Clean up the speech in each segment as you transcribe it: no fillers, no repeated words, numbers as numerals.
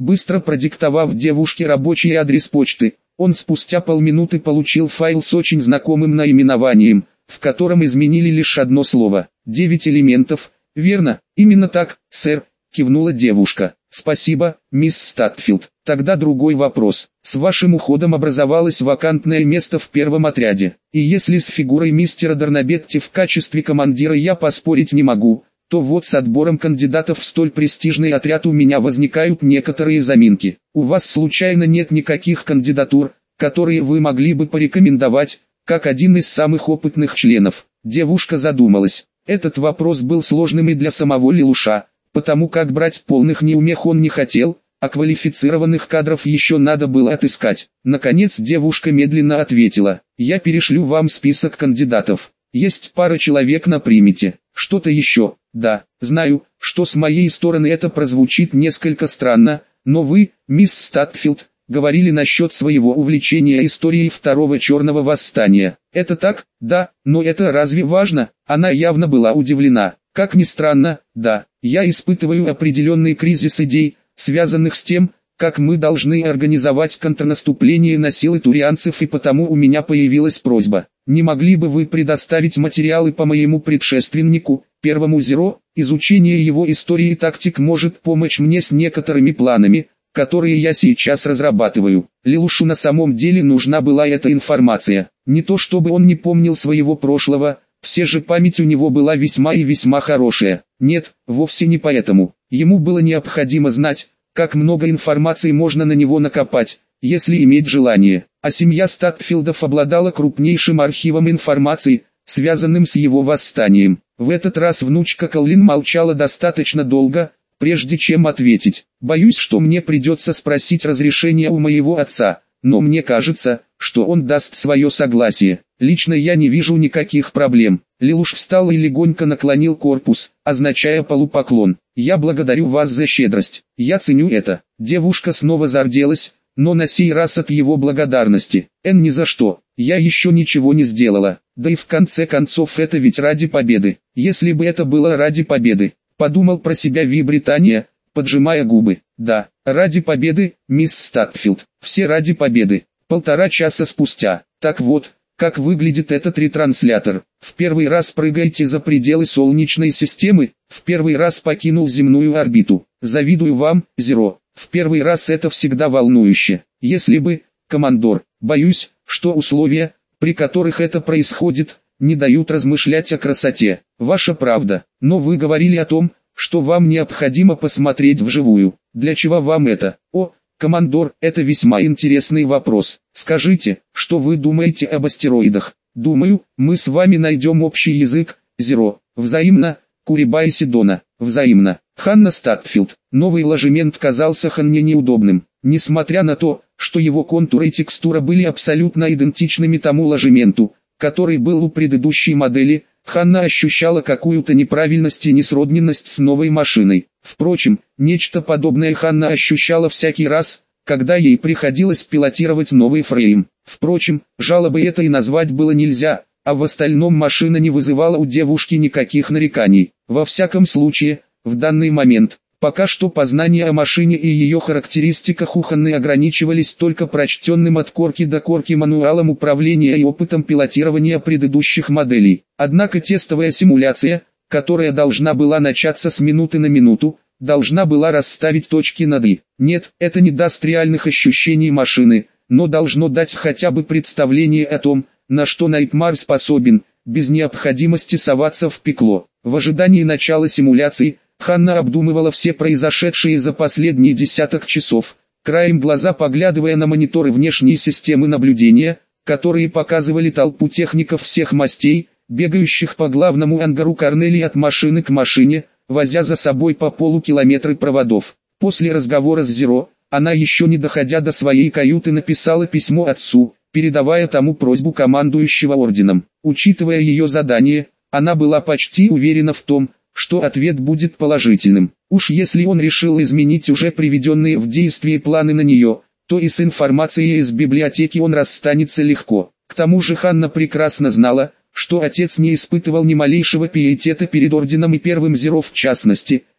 Быстро продиктовав девушке рабочий адрес почты, он спустя полминуты получил файл с очень знакомым наименованием, в котором изменили лишь одно слово. 9 элементов, верно, именно так, сэр, кивнула девушка. Спасибо, мисс Статфилд. Тогда другой вопрос. С вашим уходом образовалось вакантное место в первом отряде. И если с фигурой мистера Дарнабетти в качестве командира я поспорить не могу, то вот с отбором кандидатов в столь престижный отряд у меня возникают некоторые заминки. У вас случайно нет никаких кандидатур, которые вы могли бы порекомендовать, как один из самых опытных членов? Девушка задумалась. Этот вопрос был сложным и для самого Лелуша, потому как брать полных неумех он не хотел, а квалифицированных кадров еще надо было отыскать. Наконец девушка медленно ответила: «Я перешлю вам список кандидатов. Есть пара человек на примете. Что-то еще? Да, знаю, что с моей стороны это прозвучит несколько странно, но вы, мисс Статфилд, говорили насчет своего увлечения историей Второго Черного Восстания. Это так? Да, но это разве важно?» Она явно была удивлена. «Как ни странно, да, я испытываю определенный кризис идей, связанных с тем, как мы должны организовать контрнаступление на силы турианцев, и потому у меня появилась просьба. Не могли бы вы предоставить материалы по моему предшественнику, первому Зеро? Изучение его истории и тактик может помочь мне с некоторыми планами, которые я сейчас разрабатываю». Лелушу на самом деле нужна была эта информация. Не то чтобы он не помнил своего прошлого, все же память у него была весьма и весьма хорошая. Нет, вовсе не поэтому. Ему было необходимо знать, как много информации можно на него накопать, если иметь желание. А семья Статфилдов обладала крупнейшим архивом информации, связанным с его восстанием. В этот раз внучка Коллин молчала достаточно долго, прежде чем ответить. «Боюсь, что мне придется спросить разрешение у моего отца, но мне кажется, что он даст свое согласие. Лично я не вижу никаких проблем». Лелуш встал и легонько наклонил корпус, означая полупоклон. «Я благодарю вас за щедрость. Я ценю это». Девушка снова зарделась, но на сей раз от его благодарности. «Ни за что. Я еще ничего не сделала. Да и в конце концов это ведь ради победы. Если бы это было ради победы», подумал про себя Британия, поджимая губы. «Да, ради победы, мисс Статфилд. Все ради победы». 1,5 часа спустя. Так вот, как выглядит этот ретранслятор. В первый раз прыгаете за пределы Солнечной системы, в первый раз покинул земную орбиту. Завидую вам, Зеро. В первый раз это всегда волнующе. Если бы, командор, боюсь, что условия, при которых это происходит, не дают размышлять о красоте. Ваша правда. Но вы говорили о том, что вам необходимо посмотреть вживую. Для чего вам это? О, командор, это весьма интересный вопрос. Скажите, что вы думаете об астероидах? Думаю, мы с вами найдем общий язык, Зеро. Взаимно, Курибай Сидона. Взаимно. Ханна Статфилд. Новый ложемент казался Ханне неудобным. Несмотря на то, что его контуры и текстура были абсолютно идентичными тому ложементу, который был у предыдущей модели, Ханна ощущала какую-то неправильность и несродненность с новой машиной. Впрочем, нечто подобное Ханна ощущала всякий раз, когда ей приходилось пилотировать новый фрейм. Впрочем, жалобой это и назвать было нельзя, а в остальном машина не вызывала у девушки никаких нареканий. Во всяком случае, в данный момент, пока что познания о машине и ее характеристиках у Ханны ограничивались только прочтенным от корки до корки мануалом управления и опытом пилотирования предыдущих моделей. Однако тестовая симуляция, которая должна была начаться с минуты на минуту, должна была расставить точки над «и». Нет, это не даст реальных ощущений машины, но должно дать хотя бы представление о том, на что Найтмар способен, без необходимости соваться в пекло. В ожидании начала симуляции, Ханна обдумывала все произошедшие за последние десяток часов, краем глаза поглядывая на мониторы внешней системы наблюдения, которые показывали толпу техников всех мастей, бегающих по главному ангару Корнелии от машины к машине, возя за собой по полукилометры проводов. После разговора с Зеро, она еще не доходя до своей каюты написала письмо отцу, передавая тому просьбу командующего орденом. Учитывая ее задание, она была почти уверена в том, что ответ будет положительным. Уж если он решил изменить уже приведенные в действие планы на нее, то и с информацией из библиотеки он расстанется легко. К тому же Ханна прекрасно знала, что отец не испытывал ни малейшего пиетета перед орденом и первым Зеро в частности,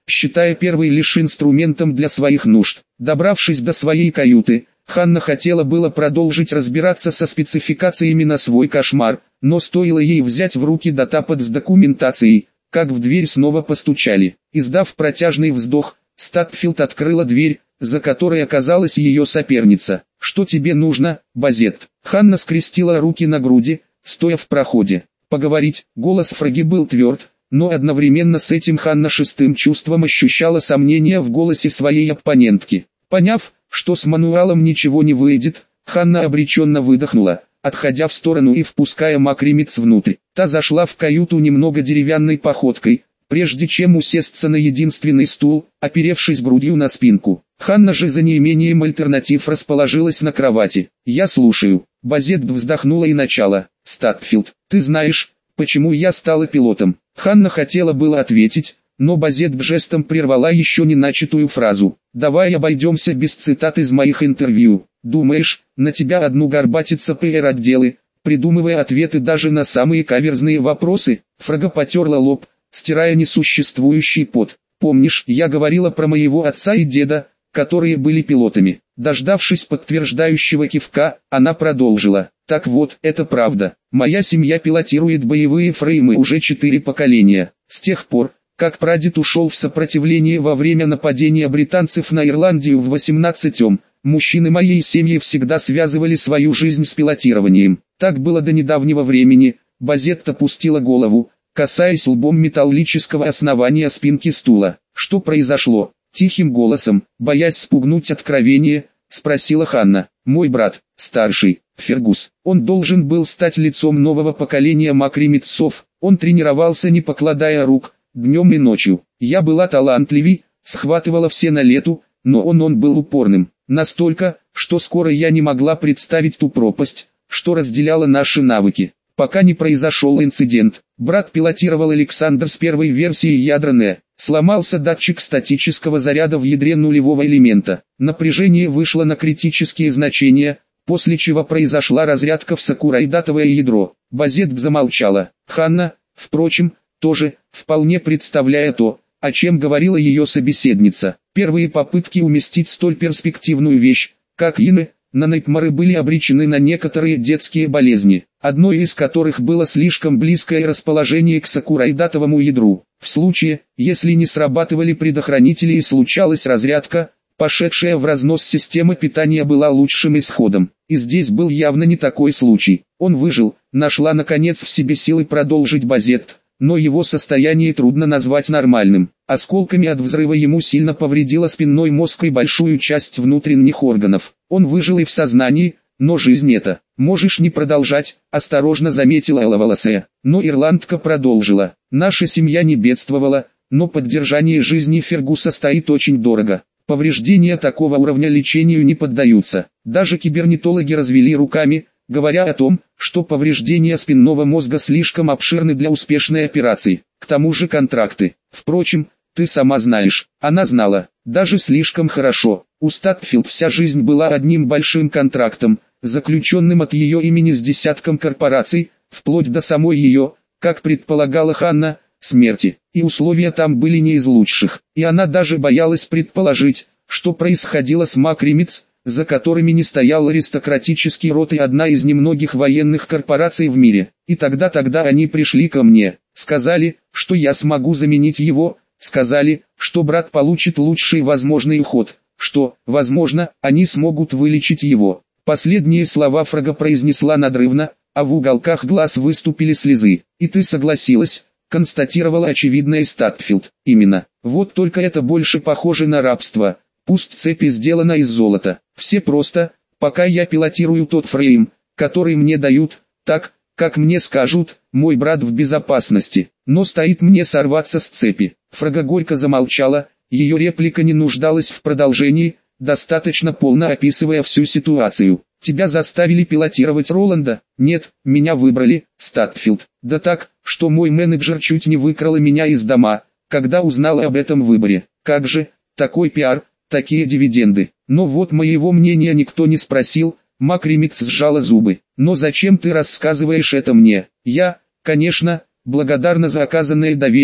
считая первый лишь инструментом для своих нужд. Добравшись до своей каюты, Ханна хотела было продолжить разбираться со спецификациями на свой кошмар, но стоило ей взять в руки датапад с документацией, как в дверь снова постучали. Издав протяжный вздох, Статфилд открыла дверь, за которой оказалась ее соперница. «Что тебе нужно, Базет?» Ханна скрестила руки на груди, стоя в проходе. Поговорить, голос Фраги был тверд, но одновременно с этим Ханна шестым чувством ощущала сомнения в голосе своей оппонентки. Поняв, что с мануалом ничего не выйдет, Ханна обреченно выдохнула, отходя в сторону и впуская Макримец внутрь. Та зашла в каюту немного деревянной походкой, прежде чем усесться на единственный стул, оперевшись грудью на спинку. Ханна же за неимением альтернатив расположилась на кровати. «Я слушаю». Базет вздохнула и начала. «Статфилд, ты знаешь, почему я стала пилотом?» Ханна хотела было ответить, но Базет жестом прервала еще не начатую фразу. «Давай обойдемся без цитат из моих интервью. Думаешь, на тебя одну горбатятся PR-отделы, придумывая ответы даже на самые каверзные вопросы?» Фрага потерла лоб, стирая несуществующий пот. «Помнишь, я говорила про моего отца и деда, которые были пилотами?» Дождавшись подтверждающего кивка, она продолжила. «Так вот, это правда. Моя семья пилотирует боевые фреймы уже 4 поколения. С тех пор, как прадед ушел в сопротивление во время нападения британцев на Ирландию в 18-м, мужчины моей семьи всегда связывали свою жизнь с пилотированием. Так было до недавнего времени». Базет опустила голову, касаясь лбом металлического основания спинки стула. «Что произошло?» Тихим голосом, боясь спугнуть откровение, спросила Ханна. «Мой брат, старший, Фергус, он должен был стать лицом нового поколения макримецов. Он тренировался не покладая рук, днем и ночью. Я была талантливей, схватывала все на лету, но он был упорным. Настолько, что скоро я не могла представить ту пропасть, что разделяла наши навыки. Пока не произошел инцидент. Брат пилотировал Александр с первой версией ядра НЭ. Сломался датчик статического заряда в ядре нулевого элемента. Напряжение вышло на критические значения, после чего произошла разрядка в сакурайдатовое ядро. Базет замолчала. Ханна, впрочем, тоже, вполне представляя то, о чем говорила ее собеседница. Первые попытки уместить столь перспективную вещь, как ины, нанайтмары были обречены на некоторые детские болезни, одной из которых было слишком близкое расположение к сакурайдатовому ядру. В случае, если не срабатывали предохранители и случалась разрядка, пошедшая в разнос система питания была лучшим исходом. И здесь был явно не такой случай. Он выжил, нашла наконец в себе силы продолжить Базет, но его состояние трудно назвать нормальным. Осколками от взрыва ему сильно повредило спинной мозг и большую часть внутренних органов. Он выжил и в сознании, но жизнь это. «Можешь не продолжать», – осторожно заметила Элаваласе. Но ирландка продолжила. «Наша семья не бедствовала, но поддержание жизни Фергуса стоит очень дорого. Повреждения такого уровня лечению не поддаются. Даже кибернетологи развели руками, говоря о том, что повреждения спинного мозга слишком обширны для успешной операции. К тому же контракты. Впрочем, ты сама знаешь». Она знала, даже слишком хорошо. У Статфилд вся жизнь была одним большим контрактом, заключенным от ее имени с десятком корпораций, вплоть до самой ее, как предполагала Ханна, смерти. И условия там были не из лучших. И она даже боялась предположить, что происходило с Макримец, за которыми не стоял аристократический род и одна из немногих военных корпораций в мире. И тогда они пришли ко мне, сказали, что я смогу заменить его, сказали, что брат получит лучший возможный уход, что, возможно, они смогут вылечить его. Последние слова Фрага произнесла надрывно, а в уголках глаз выступили слезы. «И ты согласилась», — констатировала очевидная Статфилд. «Именно. Вот только это больше похоже на рабство. Пусть цепь сделана из золота. Все просто, пока я пилотирую тот фрейм, который мне дают, так, как мне скажут, мой брат в безопасности. Но стоит мне сорваться с цепи». Фрага горько замолчала, ее реплика не нуждалась в продолжении, достаточно полно описывая всю ситуацию. «Тебя заставили пилотировать Роланда?» «Нет, меня выбрали, Статфилд. Да так, что мой менеджер чуть не выкрала меня из дома, когда узнала об этом выборе. Как же, такой пиар, такие дивиденды. Но вот моего мнения никто не спросил». Макримец сжала зубы. «Но зачем ты рассказываешь это мне? Я, конечно, благодарна за оказанное доверие,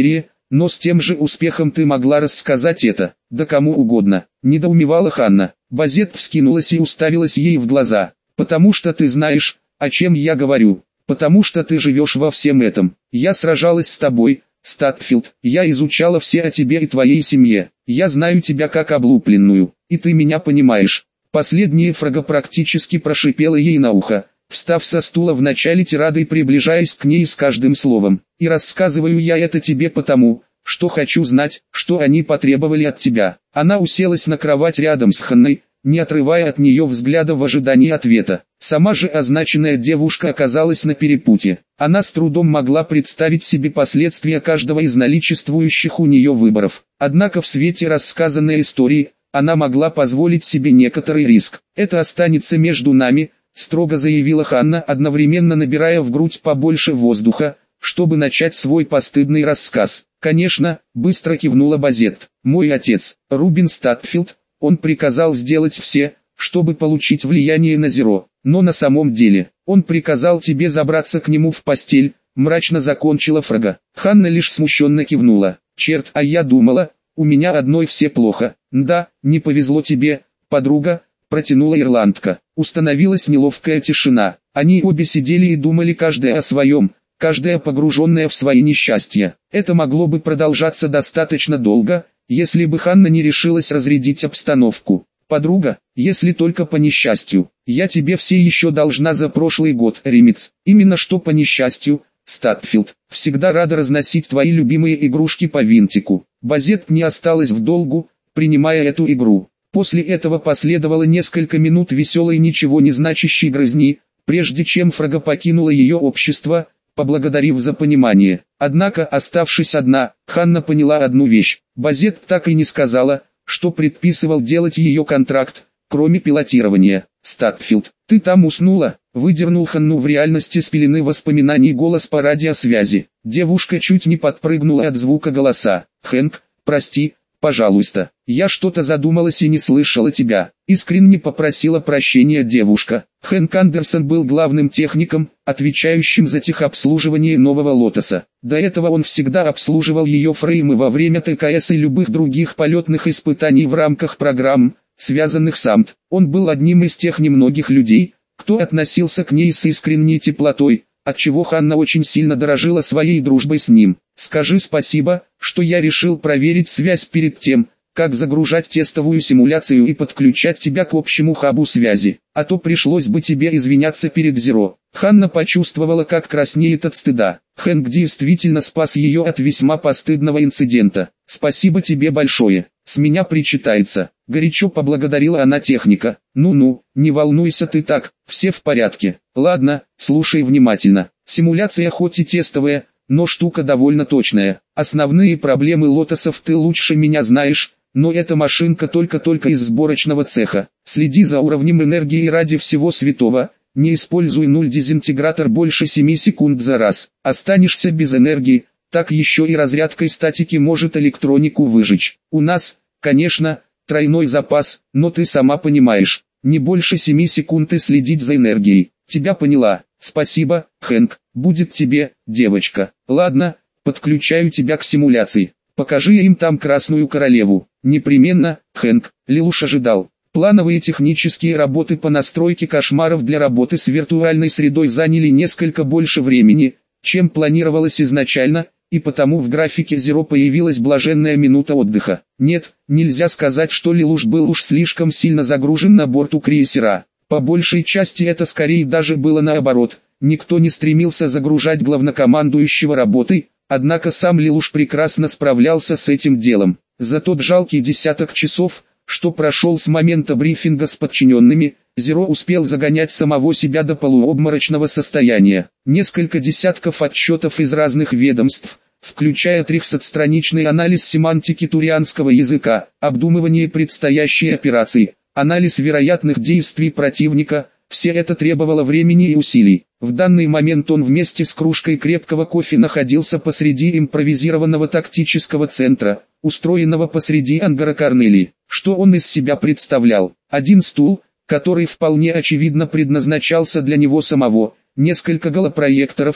но с тем же успехом ты могла рассказать это, да кому угодно, недоумевала Ханна. Базет вскинулась и уставилась ей в глаза. Потому что ты знаешь, о чем я говорю, потому что ты живешь во всем этом. Я сражалась с тобой, Статфилд, я изучала все о тебе и твоей семье, я знаю тебя как облупленную, и ты меня понимаешь. Последняя фраза практически прошипела ей на ухо, встав со стула в начале тирады и приближаясь к ней с каждым словом. И рассказываю я это тебе потому, что хочу знать, что они потребовали от тебя. Она уселась на кровать рядом с Ханной, не отрывая от нее взгляда в ожидании ответа. Сама же означенная девушка оказалась на перепутье. Она с трудом могла представить себе последствия каждого из наличествующих у нее выборов. Однако в свете рассказанной истории, она могла позволить себе некоторый риск. «Это останется между нами», — строго заявила Ханна, одновременно набирая в грудь побольше воздуха, чтобы начать свой постыдный рассказ. «Конечно», — быстро кивнула Базет. «Мой отец, Рубин Статфилд, он приказал сделать все, чтобы получить влияние на Зеро, но на самом деле, он приказал тебе забраться к нему в постель», — мрачно закончила Фрага. Ханна лишь смущенно кивнула. «Черт, а я думала, у меня одной все плохо». «Да, не повезло тебе, подруга», — протянула ирландка. Установилась неловкая тишина. Они обе сидели и думали каждая о своем, каждая погруженная в свои несчастья. Это могло бы продолжаться достаточно долго, если бы Ханна не решилась разрядить обстановку. «Подруга, если только по несчастью, я тебе все еще должна за прошлый год, Ремец. Именно что по несчастью, Статфилд. Всегда рада разносить твои любимые игрушки по винтику». Базет не осталась в долгу, принимая эту игру. После этого последовало несколько минут веселой ничего не значащей грызни, прежде чем Фрага покинула ее общество, поблагодарив за понимание. Однако, оставшись одна, Ханна поняла одну вещь. Базет так и не сказала, что предписывал делать ее контракт, кроме пилотирования. «Статфилд, ты там уснула?» — выдернул Ханну в реальности с пелены воспоминаний голос по радиосвязи. Девушка чуть не подпрыгнула от звука голоса. «Хэнк, прости, пожалуйста, я что-то задумалась и не слышала тебя», — искренне попросила прощения девушка. Хэнк Андерсон был главным техником, отвечающим за техобслуживание нового Лотоса. До этого он всегда обслуживал ее фреймы во время ТКС и любых других полетных испытаний в рамках программ, связанных с АМТ. Он был одним из тех немногих людей, кто относился к ней с искренней теплотой, отчего Ханна очень сильно дорожила своей дружбой с ним. «Скажи спасибо, что я решил проверить связь перед тем, как загружать тестовую симуляцию и подключать тебя к общему хабу связи, а то пришлось бы тебе извиняться перед Зеро». Ханна почувствовала, как краснеет от стыда. Хэнк действительно спас ее от весьма постыдного инцидента. «Спасибо тебе большое, с меня причитается», — горячо поблагодарила она техника. «Ну-ну, не волнуйся ты так, все в порядке. Ладно, слушай внимательно. Симуляция хоть и тестовая, но штука довольно точная. Основные проблемы Лотосов ты лучше меня знаешь, но эта машинка только-только из сборочного цеха. Следи за уровнем энергии ради всего святого, не используй дезинтегратор больше 7 секунд за раз. Останешься без энергии, так еще и разрядкой статики может электронику выжечь. У нас, конечно, тройной запас, но ты сама понимаешь, не больше 7 секунд и следить за энергией. Тебя поняла. Спасибо, Хэнк, будет тебе, девочка. Ладно, подключаю тебя к симуляции. Покажи им там Красную Королеву». «Непременно, Хэнк», Лелуш ожидал. Плановые технические работы по настройке кошмаров для работы с виртуальной средой заняли несколько больше времени, чем планировалось изначально, и потому в графике Зеро появилась блаженная минута отдыха. Нет, нельзя сказать, что Лелуш был уж слишком сильно загружен на борту крейсера. По большей части это скорее даже было наоборот. Никто не стремился загружать главнокомандующего работой, однако сам Лелуш прекрасно справлялся с этим делом. За тот жалкий десяток часов, что прошел с момента брифинга с подчиненными, Зеро успел загонять самого себя до полуобморочного состояния. Несколько десятков отчетов из разных ведомств, включая 300-страничный анализ семантики турианского языка, обдумывание предстоящей операции, анализ вероятных действий противника, все это требовало времени и усилий. В данный момент он вместе с кружкой крепкого кофе находился посреди импровизированного тактического центра, устроенного посреди ангара Корнелии. Что он из себя представлял? Один стул, который вполне очевидно предназначался для него самого, несколько голопроекторов,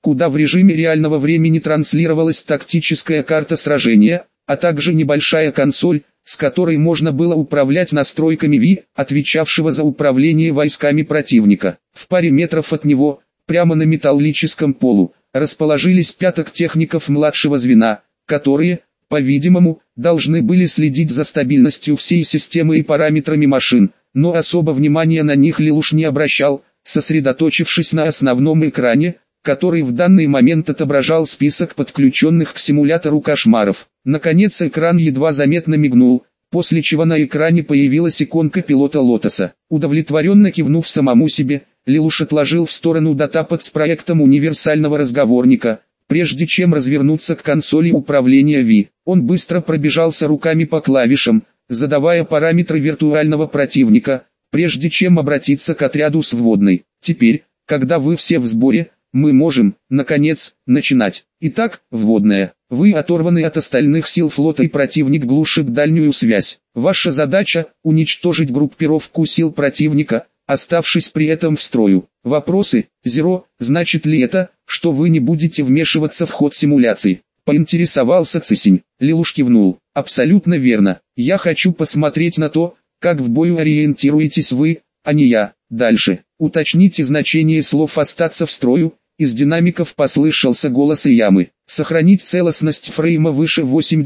куда в режиме реального времени транслировалась тактическая карта сражения, а также небольшая консоль, с которой можно было управлять настройками Ви, отвечавшего за управление войсками противника. В паре метров от него, прямо на металлическом полу, расположились пяток техников младшего звена, которые, по-видимому, должны были следить за стабильностью всей системы и параметрами машин, но особо внимания на них Лелуш не обращал, сосредоточившись на основном экране, который в данный момент отображал список подключенных к симулятору кошмаров. Наконец экран едва заметно мигнул, после чего на экране появилась иконка пилота Лотоса. Удовлетворенно кивнув самому себе, Лелуш отложил в сторону датапад с проектом универсального разговорника, прежде чем развернуться к консоли управления Ви. Он быстро пробежался руками по клавишам, задавая параметры виртуального противника, прежде чем обратиться к отряду с вводной. Теперь, когда вы все в сборе, мы можем, наконец, начинать. Итак, вводная. Вы оторваны от остальных сил флота и противник глушит дальнюю связь. Ваша задача – уничтожить группировку сил противника, оставшись при этом в строю. Вопросы? Зеро, значит ли это, что вы не будете вмешиваться в ход симуляции? Поинтересовался Цисень. Лелуш кивнул. Абсолютно верно. Я хочу посмотреть на то, как в бою ориентируетесь вы, а не я. Дальше. Уточните значение слов «остаться в строю». Из динамиков послышался голос Иямы. Сохранить целостность фрейма выше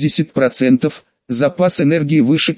80%, запас энергии выше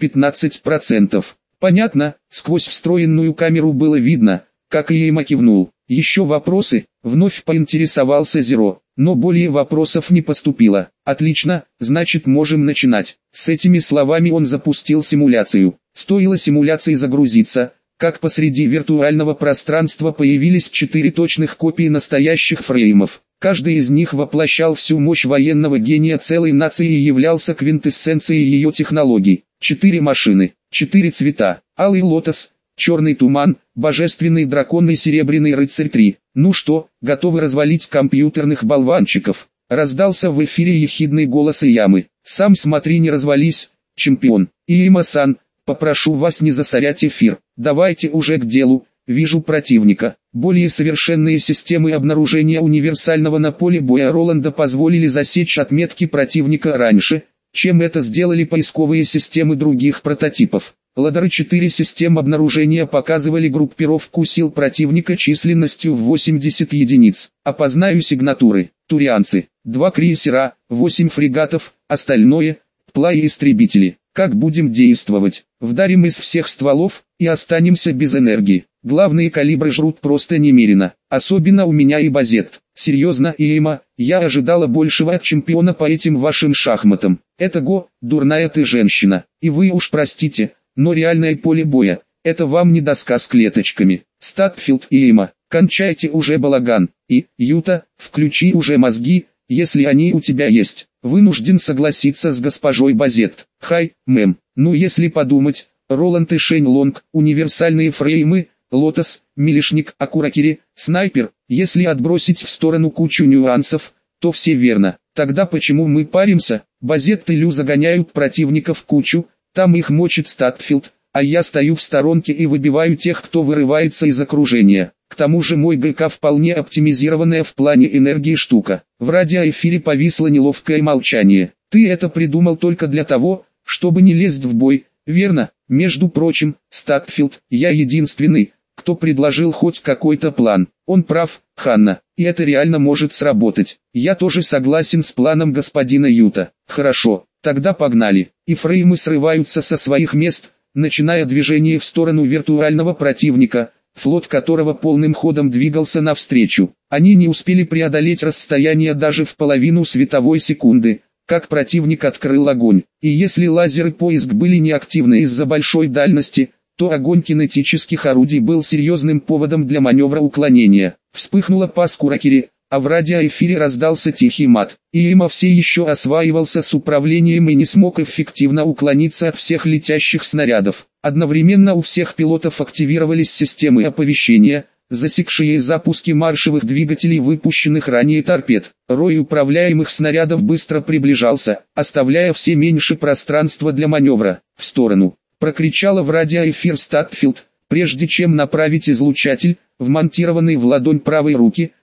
15%. Понятно, сквозь встроенную камеру было видно, как Ияма кивнул. Еще вопросы? Вновь поинтересовался Зеро, но более вопросов не поступило. Отлично, значит можем начинать. С этими словами он запустил симуляцию. Стоило симуляции загрузиться, как посреди виртуального пространства появились 4 точных копии настоящих фреймов. Каждый из них воплощал всю мощь военного гения целой нации и являлся квинтэссенцией ее технологий. 4 машины, 4 цвета: алый лотос, черный туман, божественный дракон и серебряный рыцарь 3. Ну что, готовы развалить компьютерных болванчиков? Раздался в эфире ехидный голос Иямы. Сам смотри, не развались, чемпион. Ияма-сан, попрошу вас не засорять эфир. Давайте уже к делу. Вижу противника. Более совершенные системы обнаружения универсального на поле боя Роланда позволили засечь отметки противника раньше, чем это сделали поисковые системы других прототипов. Ладеры 4 систем обнаружения показывали группировку сил противника численностью в 80 единиц. Опознаю сигнатуры. Турианцы, 2 крейсера, 8 фрегатов, остальное – пла и истребители. Как будем действовать? Вдарим из всех стволов и останемся без энергии. Главные калибры жрут просто немерено. Особенно у меня и Базет. Серьезно, Иэма, я ожидала большего от чемпиона по этим вашим шахматам. Это дурная ты женщина. И вы уж простите, но реальное поле боя – это вам не доска с клеточками. Статфилд и Иэма, кончайте уже балаган. И, Юта, включи уже мозги, если они у тебя есть. Вынужден согласиться с госпожой Базет. Хай, мэм. Ну если подумать, Роланд и Шень Лонг, универсальные фреймы, Лотос, Милишник, Акуракири, Снайпер. Если отбросить в сторону кучу нюансов, то все верно. Тогда почему мы паримся? Базет и Лю загоняют противника в кучу, там их мочит Статфилд, а я стою в сторонке и выбиваю тех, кто вырывается из окружения. К тому же мой ГК вполне оптимизированная в плане энергии штука. В радиоэфире повисло неловкое молчание. Ты это придумал только для того, чтобы не лезть в бой, верно? Между прочим, Статфилд, я единственный, кто предложил хоть какой-то план. Он прав, Ханна, и это реально может сработать. Я тоже согласен с планом господина Юта. Хорошо, тогда погнали. И фреймы срываются со своих мест, начиная движение в сторону виртуального противника, флот которого полным ходом двигался навстречу. Они не успели преодолеть расстояние даже в половину световой секунды, как противник открыл огонь. И если лазеры поиск были неактивны из-за большой дальности, то огонь кинетических орудий был серьезным поводом для маневра уклонения. Вспыхнула пас Куракири, а в радиоэфире раздался тихий мат. Иэма все еще осваивался с управлением и не смог эффективно уклониться от всех летящих снарядов. Одновременно у всех пилотов активировались системы оповещения, засекшие запуски маршевых двигателей выпущенных ранее торпед. Рой управляемых снарядов быстро приближался, оставляя все меньше пространства для маневра. В сторону, прокричала в радиоэфир Статфилд, прежде чем направить излучатель, вмонтированный в ладонь правой руки,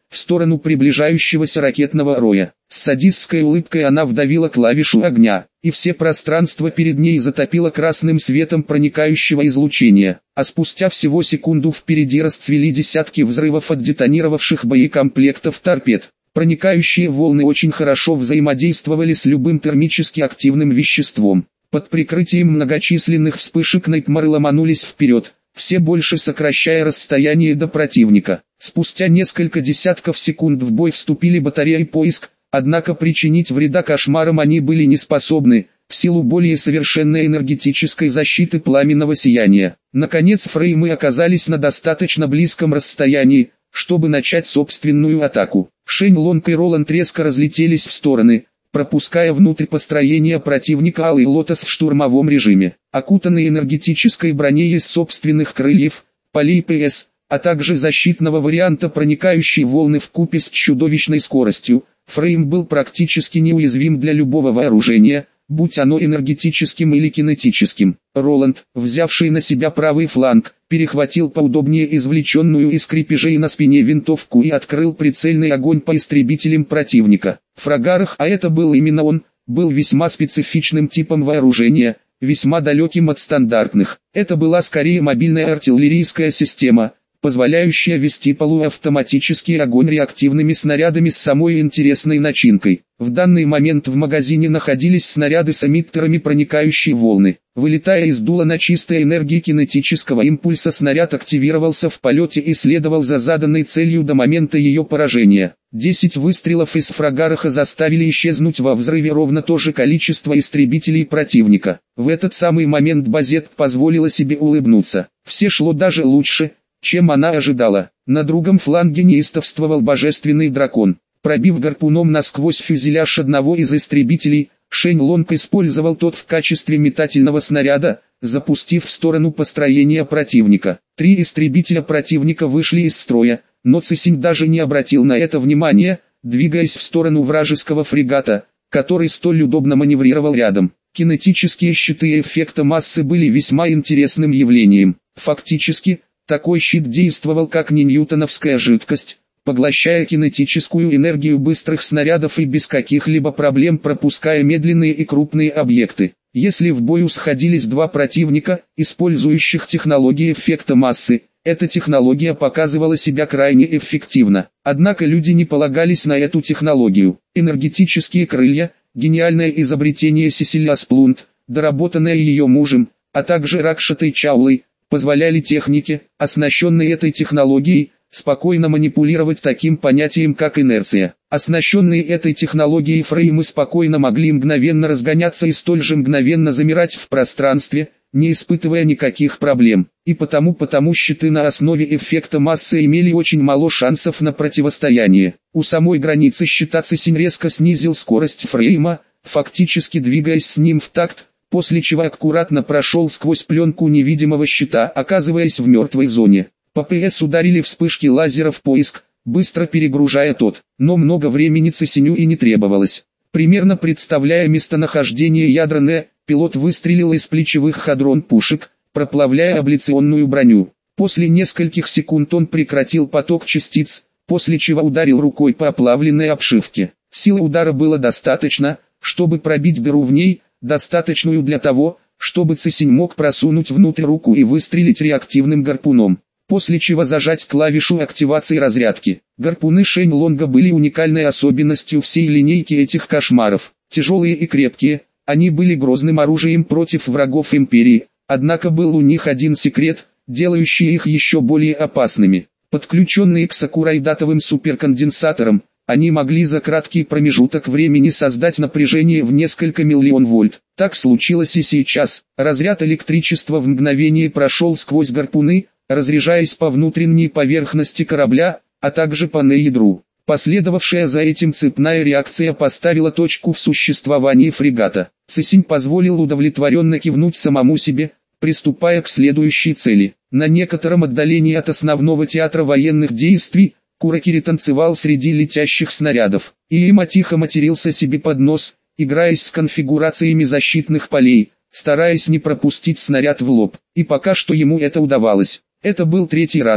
в сторону приближающегося ракетного роя. С садистской улыбкой она вдавила клавишу огня, и все пространство перед ней затопило красным светом проникающего излучения, а спустя всего секунду впереди расцвели десятки взрывов от детонировавших боекомплектов торпед. Проникающие волны очень хорошо взаимодействовали с любым термически активным веществом. Под прикрытием многочисленных вспышек Найтмары ломанулись вперед, все больше сокращая расстояние до противника. Спустя несколько десятков секунд в бой вступили батареи поиск, однако причинить вреда кошмарам они были не способны, в силу более совершенной энергетической защиты пламенного сияния. Наконец фреймы оказались на достаточно близком расстоянии, чтобы начать собственную атаку. Шень Лонг и Роланд резко разлетелись в стороны, пропуская внутрь построения противника Алый Лотос в штурмовом режиме. Окутанный энергетической броней из собственных крыльев, полей ПС, а также защитного варианта проникающей волны вкупе с чудовищной скоростью, Фрейм был практически неуязвим для любого вооружения, будь оно энергетическим или кинетическим. Роланд, взявший на себя правый фланг, перехватил поудобнее извлеченную из крепежей на спине винтовку и открыл прицельный огонь по истребителям противника. Фрагарах, а это был именно он, был весьма специфичным типом вооружения, весьма далеким от стандартных. Это была скорее мобильная артиллерийская система, позволяющая вести полуавтоматический огонь реактивными снарядами с самой интересной начинкой. В данный момент в магазине находились снаряды с эмиттерами проникающей волны. Вылетая из дула на чистой энергии кинетического импульса, снаряд активировался в полете и следовал за заданной целью до момента ее поражения. 10 выстрелов из Фрагараха заставили исчезнуть во взрыве ровно то же количество истребителей противника. В этот самый момент Базет позволила себе улыбнуться. Все шло даже лучше, чем она ожидала. На другом фланге неистовствовал божественный дракон. Пробив гарпуном насквозь фюзеляж одного из истребителей, Шень Лонг использовал тот в качестве метательного снаряда, запустив в сторону построения противника. 3 истребителя противника вышли из строя, но Цисинь даже не обратил на это внимания, двигаясь в сторону вражеского фрегата, который столь удобно маневрировал рядом. Кинетические щиты эффекта массы были весьма интересным явлением. Фактически, такой щит действовал как не ньютоновская жидкость, поглощая кинетическую энергию быстрых снарядов и без каких-либо проблем пропуская медленные и крупные объекты. Если в бою сходились два противника, использующих технологии эффекта массы, эта технология показывала себя крайне эффективно. Однако люди не полагались на эту технологию. Энергетические крылья, гениальное изобретение Сесиль Асплунд, доработанное ее мужем, а также Ракшатой Чаулой, позволяли технике, оснащенной этой технологией, спокойно манипулировать таким понятием как инерция. Оснащенные этой технологией фреймы спокойно могли мгновенно разгоняться и столь же мгновенно замирать в пространстве, не испытывая никаких проблем. И потому щиты на основе эффекта массы имели очень мало шансов на противостояние. У самой границы щита Цисинь резко снизил скорость фрейма, фактически двигаясь с ним в такт, после чего аккуратно прошел сквозь пленку невидимого щита, оказываясь в мертвой зоне. По ПС ударили вспышки лазеров поиск, быстро перегружая тот, но много времени Цисиню и не требовалось. Примерно представляя местонахождение ядра Н, пилот выстрелил из плечевых хадрон-пушек, проплавляя абляционную броню. После нескольких секунд он прекратил поток частиц, после чего ударил рукой по оплавленной обшивке. Силы удара было достаточно, чтобы пробить дыру в ней, достаточную для того, чтобы Цисинь мог просунуть внутрь руку и выстрелить реактивным гарпуном, после чего зажать клавишу активации разрядки. Гарпуны Шень Лонга были уникальной особенностью всей линейки этих кошмаров. Тяжелые и крепкие, они были грозным оружием против врагов Империи, однако был у них один секрет, делающий их еще более опасными. Подключенные к сакурайдатовым суперконденсаторам, они могли за краткий промежуток времени создать напряжение в несколько миллион вольт. Так случилось и сейчас. Разряд электричества в мгновение прошел сквозь гарпуны, разряжаясь по внутренней поверхности корабля, а также по ядру. Последовавшая за этим цепная реакция поставила точку в существовании фрегата. Цисинь позволил удовлетворенно кивнуть самому себе, приступая к следующей цели. На некотором отдалении от основного театра военных действий, Куракири танцевал среди летящих снарядов, и Има тихо матерился себе под нос, играясь с конфигурациями защитных полей, стараясь не пропустить снаряд в лоб. И пока что ему это удавалось. Это был третий раз,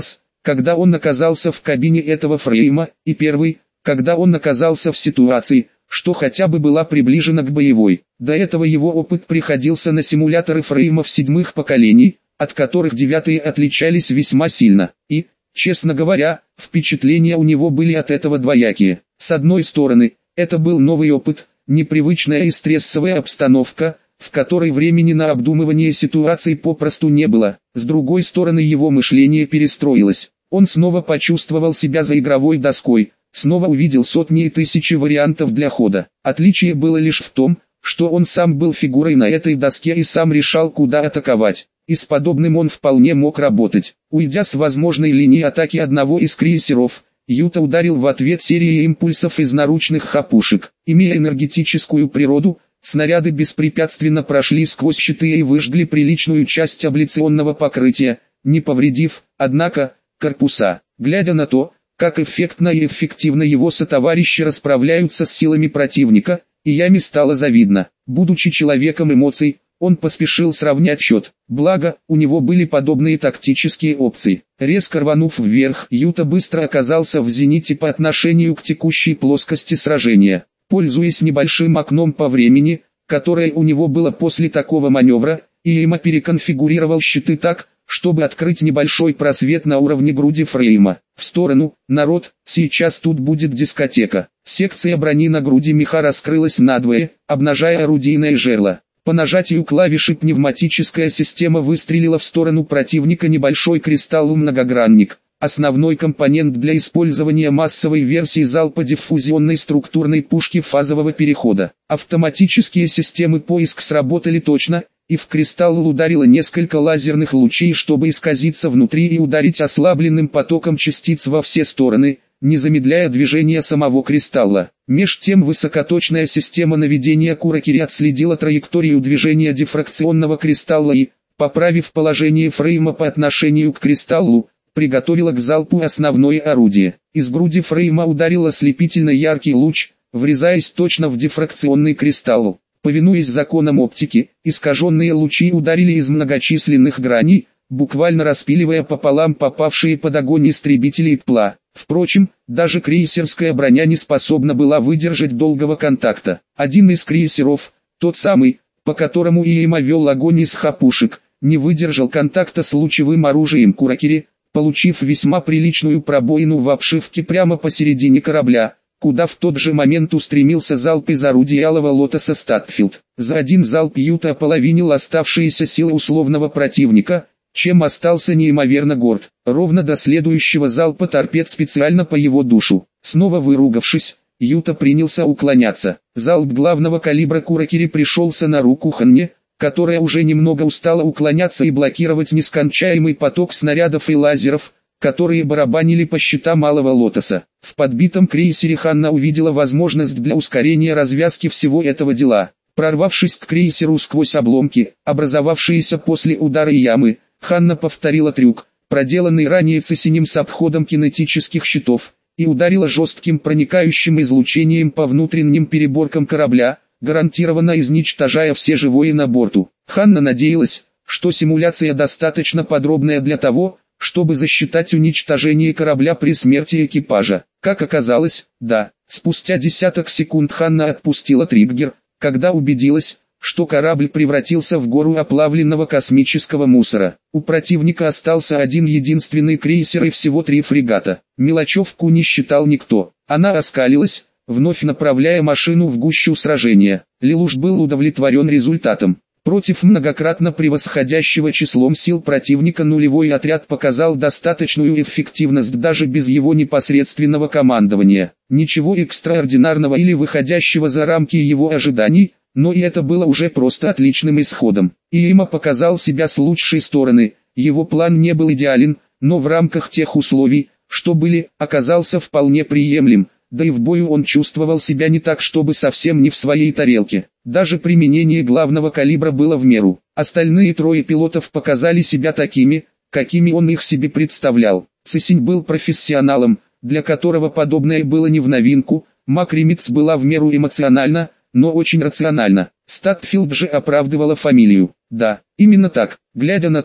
когда он оказался в кабине этого фрейма, и первый, когда он оказался в ситуации, что хотя бы была приближена к боевой. До этого его опыт приходился на симуляторы фреймов седьмых поколений, от которых девятые отличались весьма сильно. И, честно говоря, впечатления у него были от этого двоякие. С одной стороны, это был новый опыт, непривычная и стрессовая обстановка, в которой времени на обдумывание ситуации попросту не было. С другой стороны, его мышление перестроилось. Он снова почувствовал себя за игровой доской, снова увидел сотни и тысячи вариантов для хода. Отличие было лишь в том, что он сам был фигурой на этой доске и сам решал, куда атаковать. И с подобным он вполне мог работать. Уйдя с возможной линии атаки одного из крейсеров, Юта ударил в ответ серией импульсов из наручных хапушек. Имея энергетическую природу, снаряды беспрепятственно прошли сквозь щиты и выжгли приличную часть абляционного покрытия, не повредив, однако, корпуса. Глядя на то, как эффектно и эффективно его сотоварищи расправляются с силами противника, Иями стало завидно. Будучи человеком эмоций, он поспешил сравнять счет. Благо, у него были подобные тактические опции. Резко рванув вверх, Юта быстро оказался в зените по отношению к текущей плоскости сражения. Пользуясь небольшим окном по времени, которое у него было после такого маневра, Иями переконфигурировал щиты так, чтобы открыть небольшой просвет на уровне груди фрейма. В сторону, народ, сейчас тут будет дискотека. Секция брони на груди меха раскрылась надвое, обнажая орудийное жерло. По нажатию клавиши пневматическая система выстрелила в сторону противника небольшой кристалл-многогранник, основной компонент для использования массовой версии залподиффузионной структурной пушки фазового перехода. Автоматические системы поиск сработали точно, и в кристалл ударило несколько лазерных лучей, чтобы исказиться внутри и ударить ослабленным потоком частиц во все стороны, не замедляя движение самого кристалла. Меж тем высокоточная система наведения Куракири отследила траекторию движения дифракционного кристалла и, поправив положение фрейма по отношению к кристаллу, приготовила к залпу основное орудие. Из груди фрейма ударил ослепительно яркий луч, врезаясь точно в дифракционный кристалл. Повинуясь законам оптики, искаженные лучи ударили из многочисленных граней, буквально распиливая пополам попавшие под огонь истребители ПЛА. Впрочем, даже крейсерская броня не способна была выдержать долгого контакта. Один из крейсеров, тот самый, по которому Иями вел огонь из хапушек, не выдержал контакта с лучевым оружием Куракири, получив весьма приличную пробоину в обшивке прямо посередине корабля, куда в тот же момент устремился залп из орудия Алого Лотоса Статфилд. За один залп Юта ополовинил оставшиеся силы условного противника, чем остался неимоверно горд. Ровно до следующего залпа торпед специально по его душу. Снова выругавшись, Юта принялся уклоняться. Залп главного калибра Куракири пришелся на руку Ханне, которая уже немного устала уклоняться и блокировать нескончаемый поток снарядов и лазеров, которые барабанили по щитам Малого Лотоса. В подбитом крейсере Ханна увидела возможность для ускорения развязки всего этого дела. Прорвавшись к крейсеру сквозь обломки, образовавшиеся после удара ямы, Ханна повторила трюк, проделанный ранее Цесинем с обходом кинетических щитов, и ударила жестким проникающим излучением по внутренним переборкам корабля, гарантированно изничтожая все живое на борту. Ханна надеялась, что симуляция достаточно подробная для того, чтобы засчитать уничтожение корабля при смерти экипажа. Как оказалось, да. Спустя десяток секунд Ханна отпустила триггер, когда убедилась, что корабль превратился в гору оплавленного космического мусора. У противника остался один единственный крейсер и всего 3 фрегата. Мелочевку не считал никто. Она оскалилась, вновь направляя машину в гущу сражения. Лелуш был удовлетворен результатом. Против многократно превосходящего числом сил противника нулевой отряд показал достаточную эффективность даже без его непосредственного командования. Ничего экстраординарного или выходящего за рамки его ожиданий, но и это было уже просто отличным исходом. Иями показал себя с лучшей стороны, его план не был идеален, но в рамках тех условий, что были, оказался вполне приемлем, да и в бою он чувствовал себя не так, чтобы совсем не в своей тарелке. Даже применение главного калибра было в меру. Остальные 3 пилотов показали себя такими, какими он их себе представлял. Цесинь был профессионалом, для которого подобное было не в новинку, Макримиц была в меру эмоциональна, но очень рационально. Статфилд же оправдывала фамилию. Да, именно так. Глядя на то,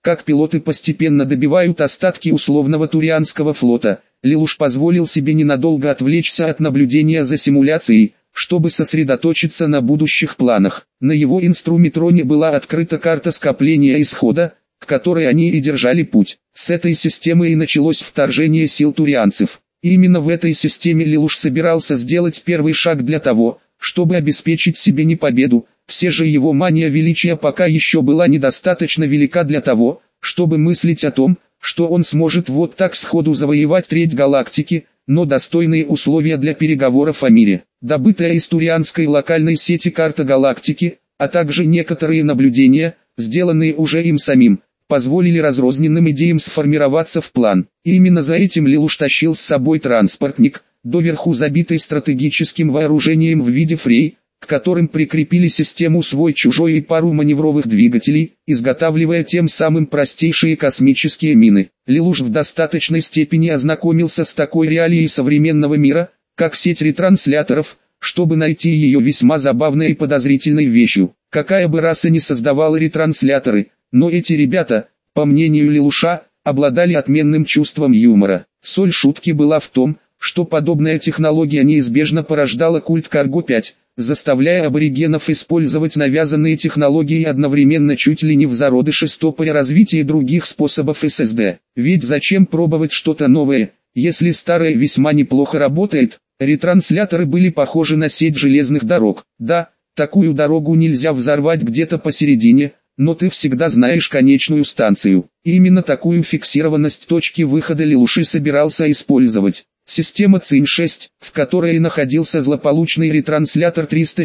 как пилоты постепенно добивают остатки условного Турианского флота, Лелуш позволил себе ненадолго отвлечься от наблюдения за симуляцией, чтобы сосредоточиться на будущих планах. На его инструментроне была открыта карта скопления исхода, к которой они и держали путь. С этой системы и началось вторжение сил турианцев. И именно в этой системе Лелуш собирался сделать первый шаг для того, чтобы обеспечить себе не победу. Все же его мания величия пока еще была недостаточно велика для того, чтобы мыслить о том, что он сможет вот так сходу завоевать треть галактики, но достойные условия для переговоров о мире. Добытая из турианской локальной сети карта галактики, а также некоторые наблюдения, сделанные уже им самим, позволили разрозненным идеям сформироваться в план. И именно за этим Лелуш тащил с собой транспортник, доверху забитый стратегическим вооружением в виде фрей, к которым прикрепили систему свой-чужой и пару маневровых двигателей, изготавливая тем самым простейшие космические мины. Лелуш в достаточной степени ознакомился с такой реалией современного мира, как сеть ретрансляторов, чтобы найти ее весьма забавной и подозрительной вещью. Какая бы раса ни создавала ретрансляторы, но эти ребята, по мнению Лелуша, обладали отменным чувством юмора. Соль шутки была в том, что подобная технология неизбежно порождала культ Карго-5, заставляя аборигенов использовать навязанные технологии одновременно чуть ли не в зародыше стопоря развития других способов ССД. Ведь зачем пробовать что-то новое, если старое весьма неплохо работает? Ретрансляторы были похожи на сеть железных дорог. Да, такую дорогу нельзя взорвать где-то посередине, но ты всегда знаешь конечную станцию. И именно такую фиксированность точки выхода Лелуш собирался использовать. Система ЦИН-6, в которой находился злополучный ретранслятор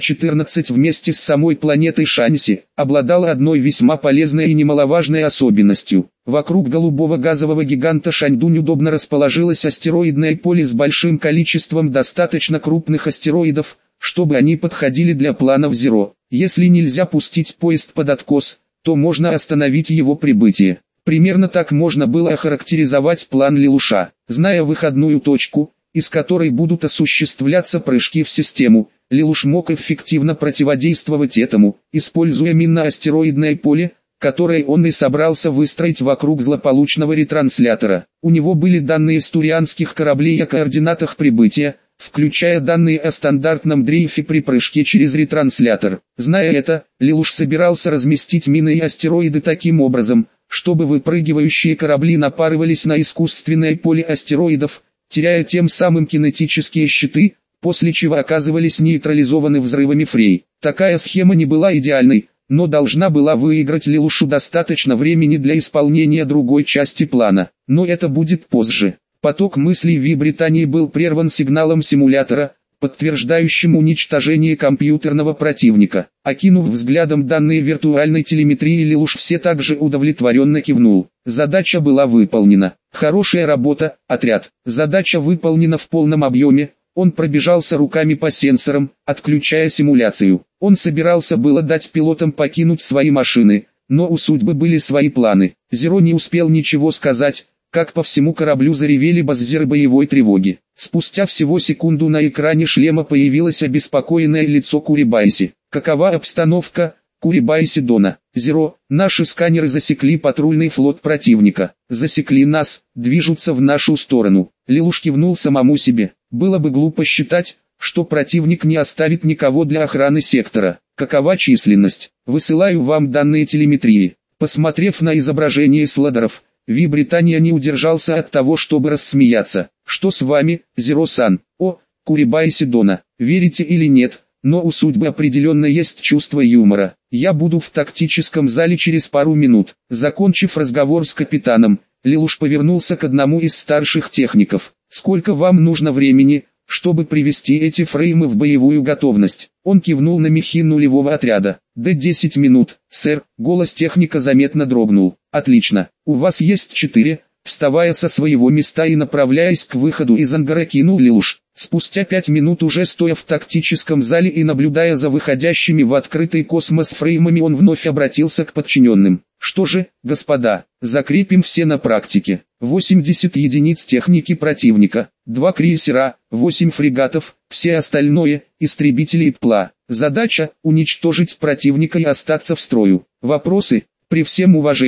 314 вместе с самой планетой Шанси, обладала одной весьма полезной и немаловажной особенностью. Вокруг голубого газового гиганта Шаньдунь удобно расположилось астероидное поле с большим количеством достаточно крупных астероидов, чтобы они подходили для планов Зеро. Если нельзя пустить поезд под откос, то можно остановить его прибытие. Примерно так можно было охарактеризовать план Лелуша. Зная выходную точку, из которой будут осуществляться прыжки в систему, Лелуш мог эффективно противодействовать этому, используя минно-астероидное поле, которое он и собрался выстроить вокруг злополучного ретранслятора. У него были данные с турианских кораблей о координатах прибытия, включая данные о стандартном дрейфе при прыжке через ретранслятор. Зная это, Лелуш собирался разместить мины и астероиды таким образом, чтобы выпрыгивающие корабли напарывались на искусственное поле астероидов, теряя тем самым кинетические щиты, после чего оказывались нейтрализованы взрывами фрей. Такая схема не была идеальной, но должна была выиграть Лелушу достаточно времени для исполнения другой части плана. Но это будет позже. Поток мыслей в Британии был прерван сигналом симулятора, подтверждающим уничтожение компьютерного противника. Окинув взглядом данные виртуальной телеметрии, Лелуш все так же удовлетворенно кивнул. Задача была выполнена. Хорошая работа, отряд. Задача выполнена в полном объеме. Он пробежался руками по сенсорам, отключая симуляцию. Он собирался было дать пилотам покинуть свои машины, но у судьбы были свои планы. Зеро не успел ничего сказать, как по всему кораблю заревели баззеры боевой тревоги. Спустя всего секунду на экране шлема появилось обеспокоенное лицо Курибайси. «Какова обстановка, Курибайси Дона?» «Зеро, наши сканеры засекли патрульный флот противника. Засекли нас, движутся в нашу сторону». Лелуш кивнул самому себе. Было бы глупо считать, что противник не оставит никого для охраны сектора. «Какова численность?» «Высылаю вам данные телеметрии». Посмотрев на изображение сладеров, Британия не удержался от того, чтобы рассмеяться. «Что с вами, Зеро-сан?» «О, Курибайси Дона, верите или нет, но у судьбы определенно есть чувство юмора. Я буду в тактическом зале через пару минут». Закончив разговор с капитаном, Лелуш повернулся к одному из старших техников. «Сколько вам нужно времени, чтобы привести эти фреймы в боевую готовность?» Он кивнул на мехи нулевого отряда. «Да 10 минут, сэр». Голос техника заметно дрогнул. «Отлично, у вас есть 4». Вставая со своего места и направляясь к выходу из ангара, кинул Лелуш. Спустя 5 минут, уже стоя в тактическом зале и наблюдая за выходящими в открытый космос фреймами, он вновь обратился к подчиненным. «Что же, господа, закрепим все на практике. 80 единиц техники противника, 2 крейсера, 8 фрегатов, все остальное – истребители и ПЛА. Задача – уничтожить противника и остаться в строю. Вопросы?» «При всем уважении,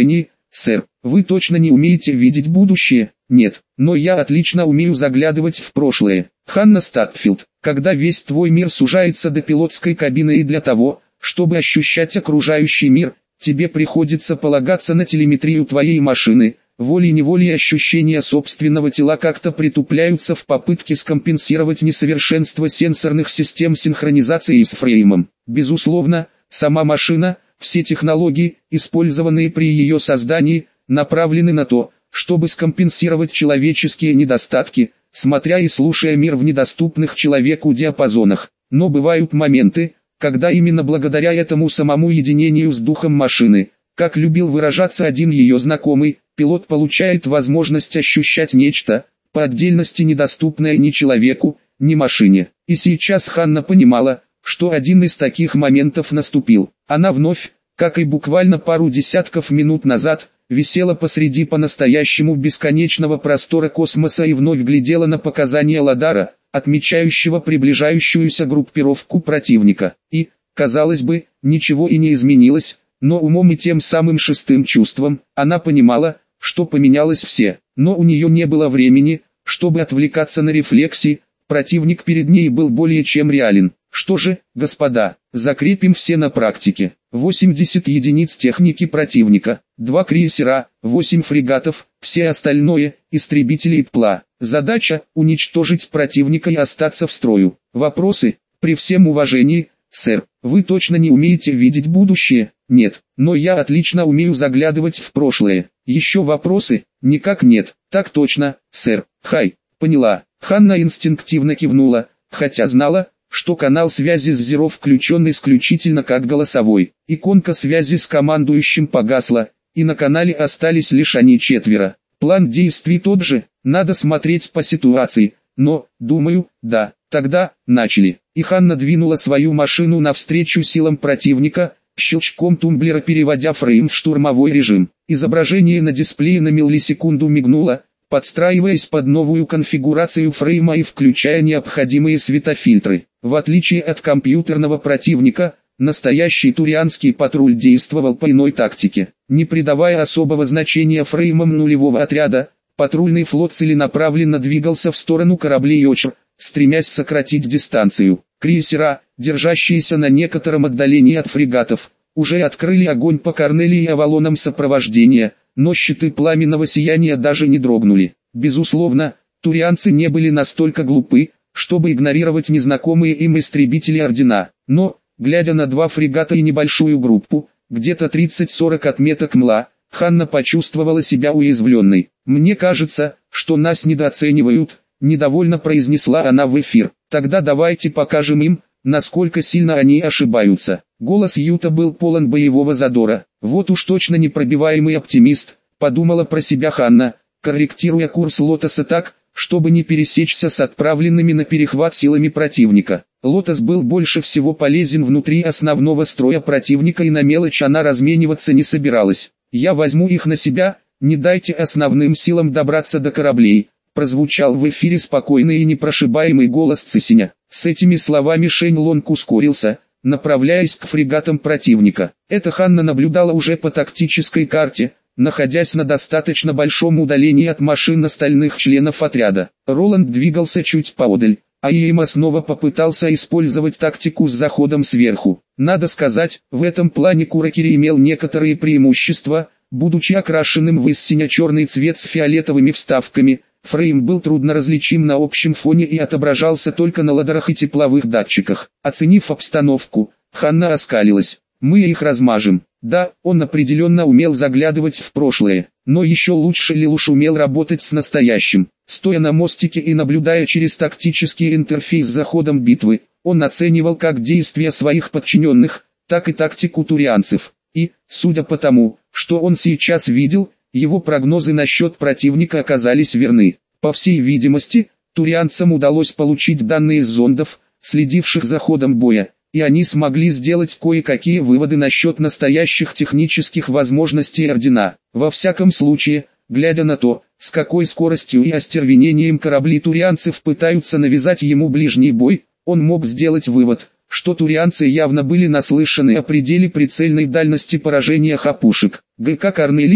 сэр. Вы точно не умеете видеть будущее? Нет, но я отлично умею заглядывать в прошлое. Ханна Статфилд, когда весь твой мир сужается до пилотской кабины и для того, чтобы ощущать окружающий мир, тебе приходится полагаться на телеметрию твоей машины. Волей-неволей ощущения собственного тела как-то притупляются в попытке скомпенсировать несовершенство сенсорных систем синхронизации с фреймом. Безусловно, сама машина, все технологии, использованные при ее создании, направлены на то, чтобы скомпенсировать человеческие недостатки, смотря и слушая мир в недоступных человеку диапазонах. Но бывают моменты, когда именно благодаря этому самому единению с духом машины, как любил выражаться один ее знакомый, пилот получает возможность ощущать нечто, по отдельности недоступное ни человеку, ни машине. И сейчас Ханна понимала, что один из таких моментов наступил. Она вновь, как и буквально пару десятков минут назад, висела посреди по-настоящему бесконечного простора космоса и вновь глядела на показания Ладара, отмечающего приближающуюся группировку противника. И, казалось бы, ничего и не изменилось, но умом и тем самым шестым чувством, она понимала, что поменялось все. Но у нее не было времени, чтобы отвлекаться на рефлекси, противник перед ней был более чем реален. Что же, господа, закрепим все на практике. 80 единиц техники противника, 2 крейсера, 8 фрегатов, все остальное – истребители и ПЛА. Задача – уничтожить противника и остаться в строю. Вопросы? При всем уважении, сэр, вы точно не умеете видеть будущее? Нет, но я отлично умею заглядывать в прошлое. Еще вопросы? Никак нет. Так точно, сэр. Хай, поняла. Ханна инстинктивно кивнула, хотя знала, что канал связи с Зеро включен исключительно как голосовой. Иконка связи с командующим погасла, и на канале остались лишь они четверо. План действий тот же, надо смотреть по ситуации, но, думаю, да. Тогда, начали. И Ханна двинула свою машину навстречу силам противника, щелчком тумблера переводя фрейм в штурмовой режим. Изображение на дисплее на миллисекунду мигнуло, подстраиваясь под новую конфигурацию фрейма и включая необходимые светофильтры. В отличие от компьютерного противника, настоящий турианский патруль действовал по иной тактике. Не придавая особого значения фреймам нулевого отряда, патрульный флот целенаправленно двигался в сторону кораблей Очер, стремясь сократить дистанцию. Крейсера, держащиеся на некотором отдалении от фрегатов, уже открыли огонь по Корнелии и Авалонам сопровождения, но щиты пламенного сияния даже не дрогнули. Безусловно, турианцы не были настолько глупы, чтобы игнорировать незнакомые им истребители Ордена. Но, глядя на 2 фрегата и небольшую группу, где-то 30-40 отметок МЛА, Ханна почувствовала себя уязвленной. «Мне кажется, что нас недооценивают», — недовольно произнесла она в эфир. «Тогда давайте покажем им, насколько сильно они ошибаются». Голос Юта был полон боевого задора. «Вот уж точно непробиваемый оптимист», — подумала про себя Ханна, корректируя курс Лотоса так, чтобы не пересечься с отправленными на перехват силами противника. Лотос был больше всего полезен внутри основного строя противника, и на мелочь она размениваться не собиралась. «Я возьму их на себя, не дайте основным силам добраться до кораблей», — прозвучал в эфире спокойный и непрошибаемый голос Цисиня. С этими словами Шэнь Лонг ускорился, направляясь к фрегатам противника. Это Ханна наблюдала уже по тактической карте, находясь на достаточно большом удалении от машин остальных членов отряда. Роланд двигался чуть поодаль, а Иэма снова попытался использовать тактику с заходом сверху. Надо сказать, в этом плане Куракири имел некоторые преимущества, будучи окрашенным в истинно-черный цвет с фиолетовыми вставками. Фрейм был трудно различим на общем фоне и отображался только на ладерах и тепловых датчиках. Оценив обстановку, Ханна оскалилась. «Мы их размажем». Да, он определенно умел заглядывать в прошлое, но еще лучше Лилуш умел работать с настоящим. Стоя на мостике и наблюдая через тактический интерфейс за ходом битвы, он оценивал как действия своих подчиненных, так и тактику турианцев. И, судя по тому, что он сейчас видел, его прогнозы насчет противника оказались верны. По всей видимости, турианцам удалось получить данные с зондов, следивших за ходом боя, и они смогли сделать кое-какие выводы насчет настоящих технических возможностей Ордена. Во всяком случае, глядя на то, с какой скоростью и остервенением корабли турианцев пытаются навязать ему ближний бой, он мог сделать вывод, что турианцы явно были наслышаны о пределе прицельной дальности поражения хапушек. ГК Корнели,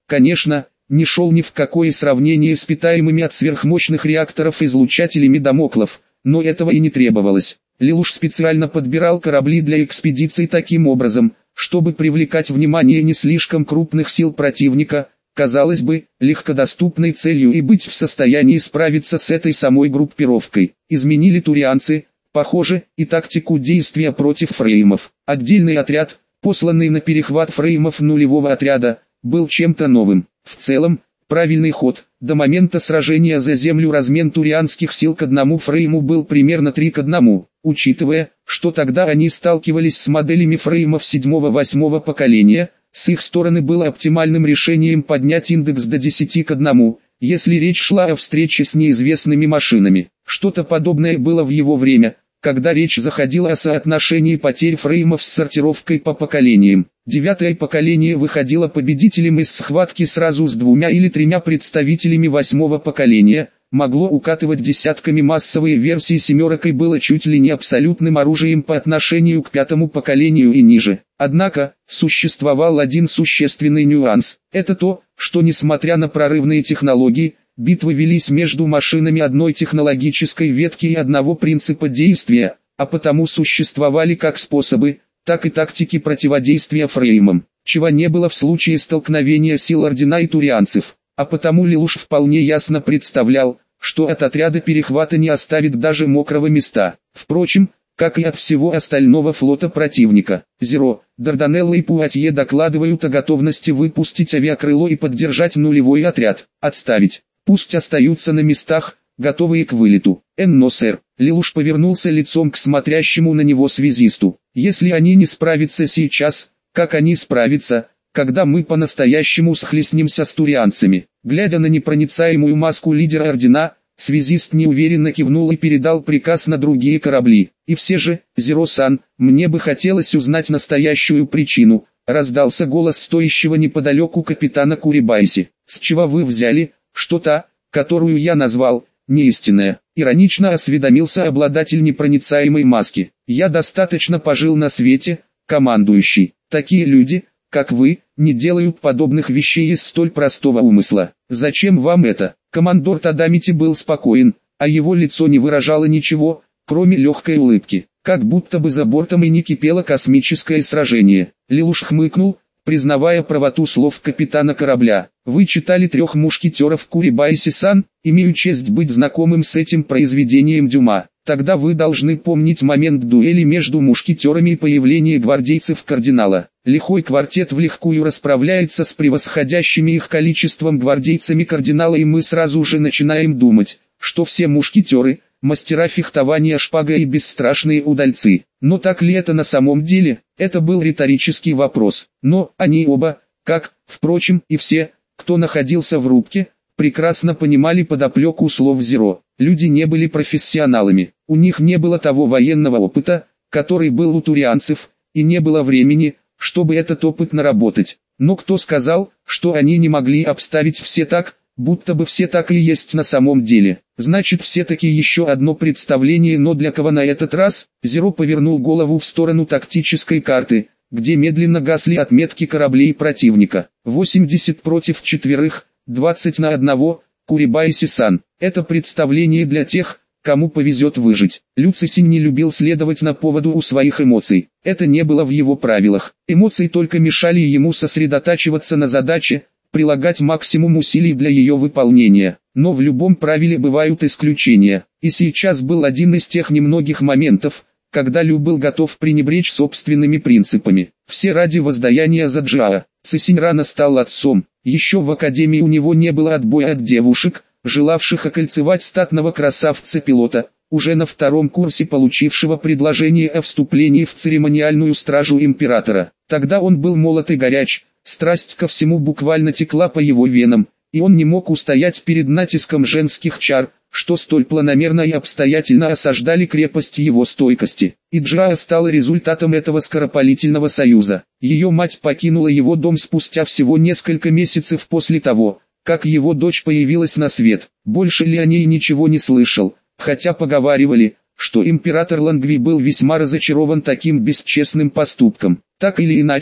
конечно, не шел ни в какое сравнение с питаемыми от сверхмощных реакторов излучателями Дамоклов, но этого и не требовалось. Лелуш специально подбирал корабли для экспедиций таким образом, чтобы привлекать внимание не слишком крупных сил противника, казалось бы, легкодоступной целью и быть в состоянии справиться с этой самой группировкой. Изменили турианцы, похоже, и тактику действия против фреймов. Отдельный отряд, посланный на перехват фреймов нулевого отряда, был чем-то новым. В целом, правильный ход. До момента сражения за землю размен турианских сил к одному фрейму был примерно 3:1, учитывая, что тогда они сталкивались с моделями фреймов 7-8 поколения, с их стороны было оптимальным решением поднять индекс до 10:1, если речь шла о встрече с неизвестными машинами. Что-то подобное было в его время, когда речь заходила о соотношении потерь фреймов с сортировкой по поколениям. 9-е поколение выходило победителем из схватки сразу с 2 или 3 представителями 8-го поколения, могло укатывать десятками. Массовые версии семеркой было чуть ли не абсолютным оружием по отношению к 5-му поколению и ниже. Однако, существовал один существенный нюанс. Это то, что несмотря на прорывные технологии, битвы велись между машинами одной технологической ветки и одного принципа действия, а потому существовали как способы, так и тактики противодействия фреймам, чего не было в случае столкновения сил Ордена и турианцев, а потому Лелуш вполне ясно представлял, что от отряда перехвата не оставит даже мокрого места. Впрочем, как и от всего остального флота противника. Зеро, Дарданелло и Пуатье докладывают о готовности выпустить авиакрыло и поддержать нулевой отряд. Отставить. Пусть остаются на местах, готовые к вылету. Но, сэр. Лелуш повернулся лицом к смотрящему на него связисту. Если они не справятся сейчас, как они справятся, когда мы по-настоящему схлестнемся с турианцами? Глядя на непроницаемую маску лидера Ордена, связист неуверенно кивнул и передал приказ на другие корабли. И все же, Зеро-сан, мне бы хотелось узнать настоящую причину, раздался голос стоящего неподалеку капитана Курибайси. С чего вы взяли, что та, которую я назвал, неистинная? Иронично осведомился обладатель непроницаемой маски. Я достаточно пожил на свете, командующий. Такие люди, как вы, не делают подобных вещей из столь простого умысла. Зачем вам это? Командор Тадамити был спокоен, а его лицо не выражало ничего, кроме легкой улыбки. Как будто бы за бортом и не кипело космическое сражение. Лелуш хмыкнул, признавая правоту слов капитана корабля. Вы читали «Трех мушкетеров» Курибайси-сан? Имею честь быть знакомым с этим произведением Дюма. Тогда вы должны помнить момент дуэли между мушкетерами и появление гвардейцев кардинала. Лихой квартет влегкую расправляется с превосходящими их количеством гвардейцами кардинала, и мы сразу же начинаем думать, что все мушкетеры – мастера фехтования шпагой и бесстрашные удальцы. Но так ли это на самом деле? Это был риторический вопрос. Но они оба, как, впрочем, и все, кто находился в рубке, прекрасно понимали подоплеку слов Зеро. Люди не были профессионалами, у них не было того военного опыта, который был у турианцев, и не было времени, чтобы этот опыт наработать. Но кто сказал, что они не могли обставить все так, будто бы все так и есть на самом деле? Значит, все-таки еще одно представление, но для кого на этот раз? Зеро повернул голову в сторону тактической карты, где медленно гасли отметки кораблей противника. 80 против 4, 20 на 1, Курибайси-сан. Это представление для тех, кому повезет выжить. Люцисин не любил следовать на поводу у своих эмоций. Это не было в его правилах. Эмоции только мешали ему сосредотачиваться на задаче, прилагать максимум усилий для ее выполнения. Но в любом правиле бывают исключения. И сейчас был один из тех немногих моментов, когда Лю был готов пренебречь собственными принципами. Все ради воздаяния за Джаа. Цисинь рано стал отцом. Еще в академии у него не было отбоя от девушек, желавших окольцевать статного красавца-пилота, уже на втором курсе получившего предложение о вступлении в церемониальную стражу императора. Тогда он был молод и горяч, страсть ко всему буквально текла по его венам, и он не мог устоять перед натиском женских чар, что столь планомерно и обстоятельно осаждали крепость его стойкости. И Джаа стала результатом этого скоропалительного союза. Ее мать покинула его дом спустя всего несколько месяцев после того, как его дочь появилась на свет. Больше ли о ней ничего не слышал, хотя поговаривали, что император Лангви был весьма разочарован таким бесчестным поступком. Так или иначе,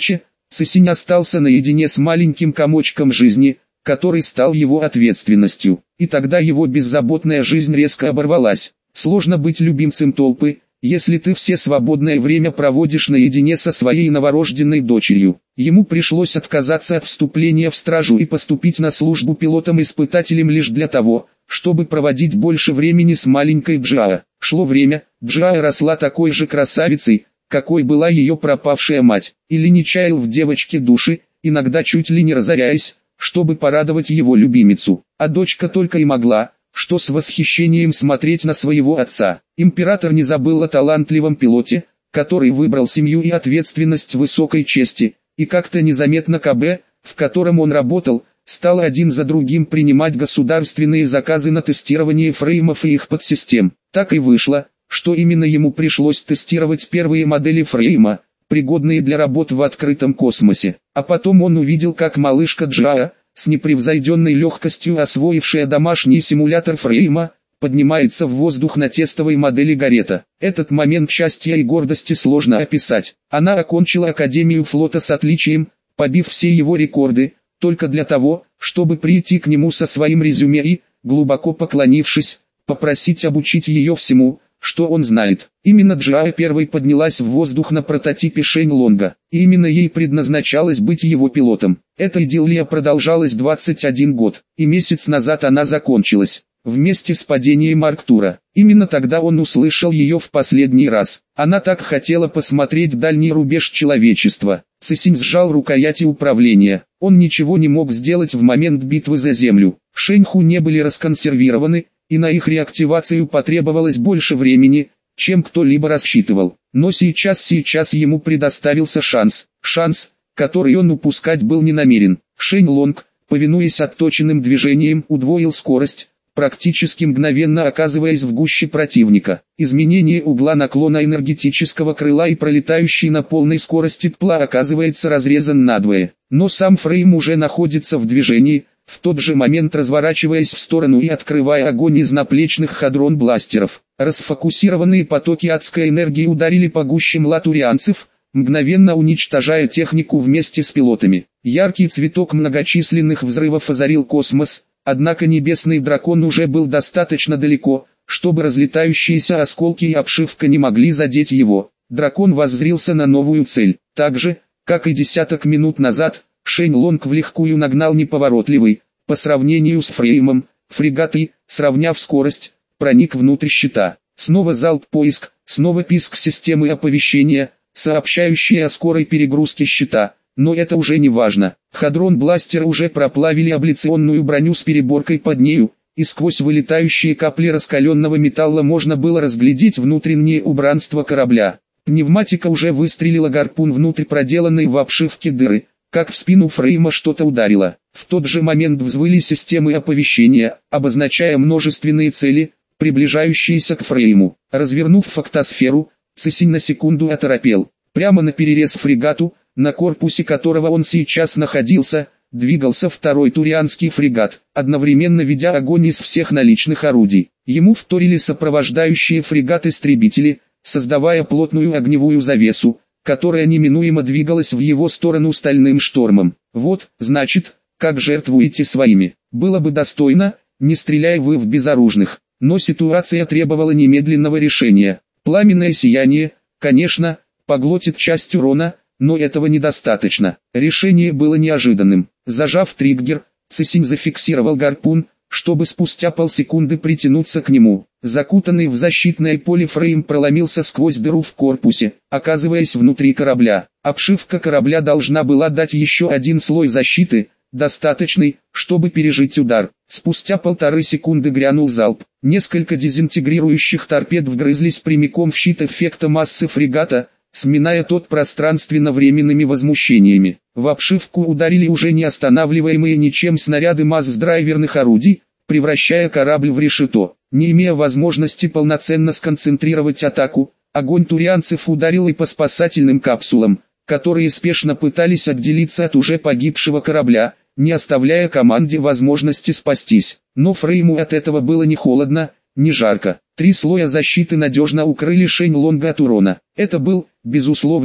Цисинь остался наедине с маленьким комочком жизни, который стал его ответственностью. И тогда его беззаботная жизнь резко оборвалась. Сложно быть любимцем толпы, если ты все свободное время проводишь наедине со своей новорожденной дочерью. Ему пришлось отказаться от вступления в стражу и поступить на службу пилотом-испытателем лишь для того, чтобы проводить больше времени с маленькой Джао. Шло время, Джао росла такой же красавицей, какой была ее пропавшая мать, или не чаял в девочке души, иногда чуть ли не разоряясь, чтобы порадовать его любимицу. А дочка только и могла, что с восхищением смотреть на своего отца. Император не забыл о талантливом пилоте, который выбрал семью и ответственность высокой чести, и как-то незаметно КБ, в котором он работал, стал один за другим принимать государственные заказы на тестирование фреймов и их подсистем. Так и вышло, что именно ему пришлось тестировать первые модели фрейма, пригодные для работ в открытом космосе. А потом он увидел, как малышка Джао, с непревзойденной легкостью освоившая домашний симулятор фрейма, поднимается в воздух на тестовой модели Гарета. Этот момент счастья и гордости сложно описать. Она окончила Академию флота с отличием, побив все его рекорды, только для того, чтобы прийти к нему со своим резюме и, глубоко поклонившись, попросить обучить ее всему, что он знает. Именно Джао первой поднялась в воздух на прототипе Шэнь-Лонга, и именно ей предназначалось быть его пилотом. Эта идиллия продолжалась 21 год, и месяц назад она закончилась, вместе с падением Арктура. Именно тогда он услышал ее в последний раз. Она так хотела посмотреть дальний рубеж человечества. Цисинь сжал рукояти управления. Он ничего не мог сделать в момент битвы за Землю. Шэньху не были расконсервированы, и на их реактивацию потребовалось больше времени, чем кто-либо рассчитывал. Но сейчас ему предоставился шанс, который он упускать был не намерен. Шэнь-Лонг, повинуясь отточенным движениям, удвоил скорость, практически мгновенно оказываясь в гуще противника. Изменение угла наклона энергетического крыла и пролетающий на полной скорости ПЛА оказывается разрезан надвое. Но сам фрейм уже находится в движении, в тот же момент разворачиваясь в сторону и открывая огонь из наплечных хадрон-бластеров. Расфокусированные потоки адской энергии ударили по гущам латурианцев, мгновенно уничтожая технику вместе с пилотами. Яркий цветок многочисленных взрывов озарил космос, однако небесный дракон уже был достаточно далеко, чтобы разлетающиеся осколки и обшивка не могли задеть его. Дракон воззрился на новую цель. Так же, как и десяток минут назад, Шэнь-Лонг влегкую нагнал неповоротливый, по сравнению с фреймом, фрегат и, сравняв скорость, проник внутрь щита. Снова залп поиск, снова писк системы оповещения, сообщающие о скорой перегрузке щита. Но это уже не важно. Хадрон-бластеры уже проплавили абляционную броню с переборкой под нею, и сквозь вылетающие капли раскаленного металла можно было разглядеть внутреннее убранство корабля. Пневматика уже выстрелила гарпун внутрь проделанной в обшивке дыры, как в спину фрейма что-то ударило. В тот же момент взвыли системы оповещения, обозначая множественные цели, приближающиеся к фрейму. Развернув фактосферу, Цисинь на секунду оторопел. Прямо наперерез фрегату, на корпусе которого он сейчас находился, двигался второй турианский фрегат, одновременно ведя огонь из всех наличных орудий. Ему вторили сопровождающие фрегат-истребители, создавая плотную огневую завесу, которая неминуемо двигалась в его сторону стальным штормом. Вот, значит, как жертвуете своими. Было бы достойно, не стреляя вы в безоружных. Но ситуация требовала немедленного решения. Пламенное сияние, конечно, поглотит часть урона, но этого недостаточно. Решение было неожиданным. Зажав триггер, Цисинь зафиксировал гарпун, чтобы спустя полсекунды притянуться к нему. Закутанный в защитное поле фрейм проломился сквозь дыру в корпусе, оказываясь внутри корабля. Обшивка корабля должна была дать еще один слой защиты, достаточный, чтобы пережить удар. Спустя 1,5 секунды грянул залп. Несколько дезинтегрирующих торпед вгрызлись прямиком в щит эффекта массы фрегата, сминая тот пространственно-временными возмущениями. В обшивку ударили уже не останавливаемые ничем снаряды масс-драйверных орудий, превращая корабль в решето. Не имея возможности полноценно сконцентрировать атаку, огонь турианцев ударил и по спасательным капсулам, которые спешно пытались отделиться от уже погибшего корабля, не оставляя команде возможности спастись. Но фрейму от этого было не холодно, не жарко. 3 слоя защиты надежно укрыли Шэнь-Лонга от урона. Это был, безусловно,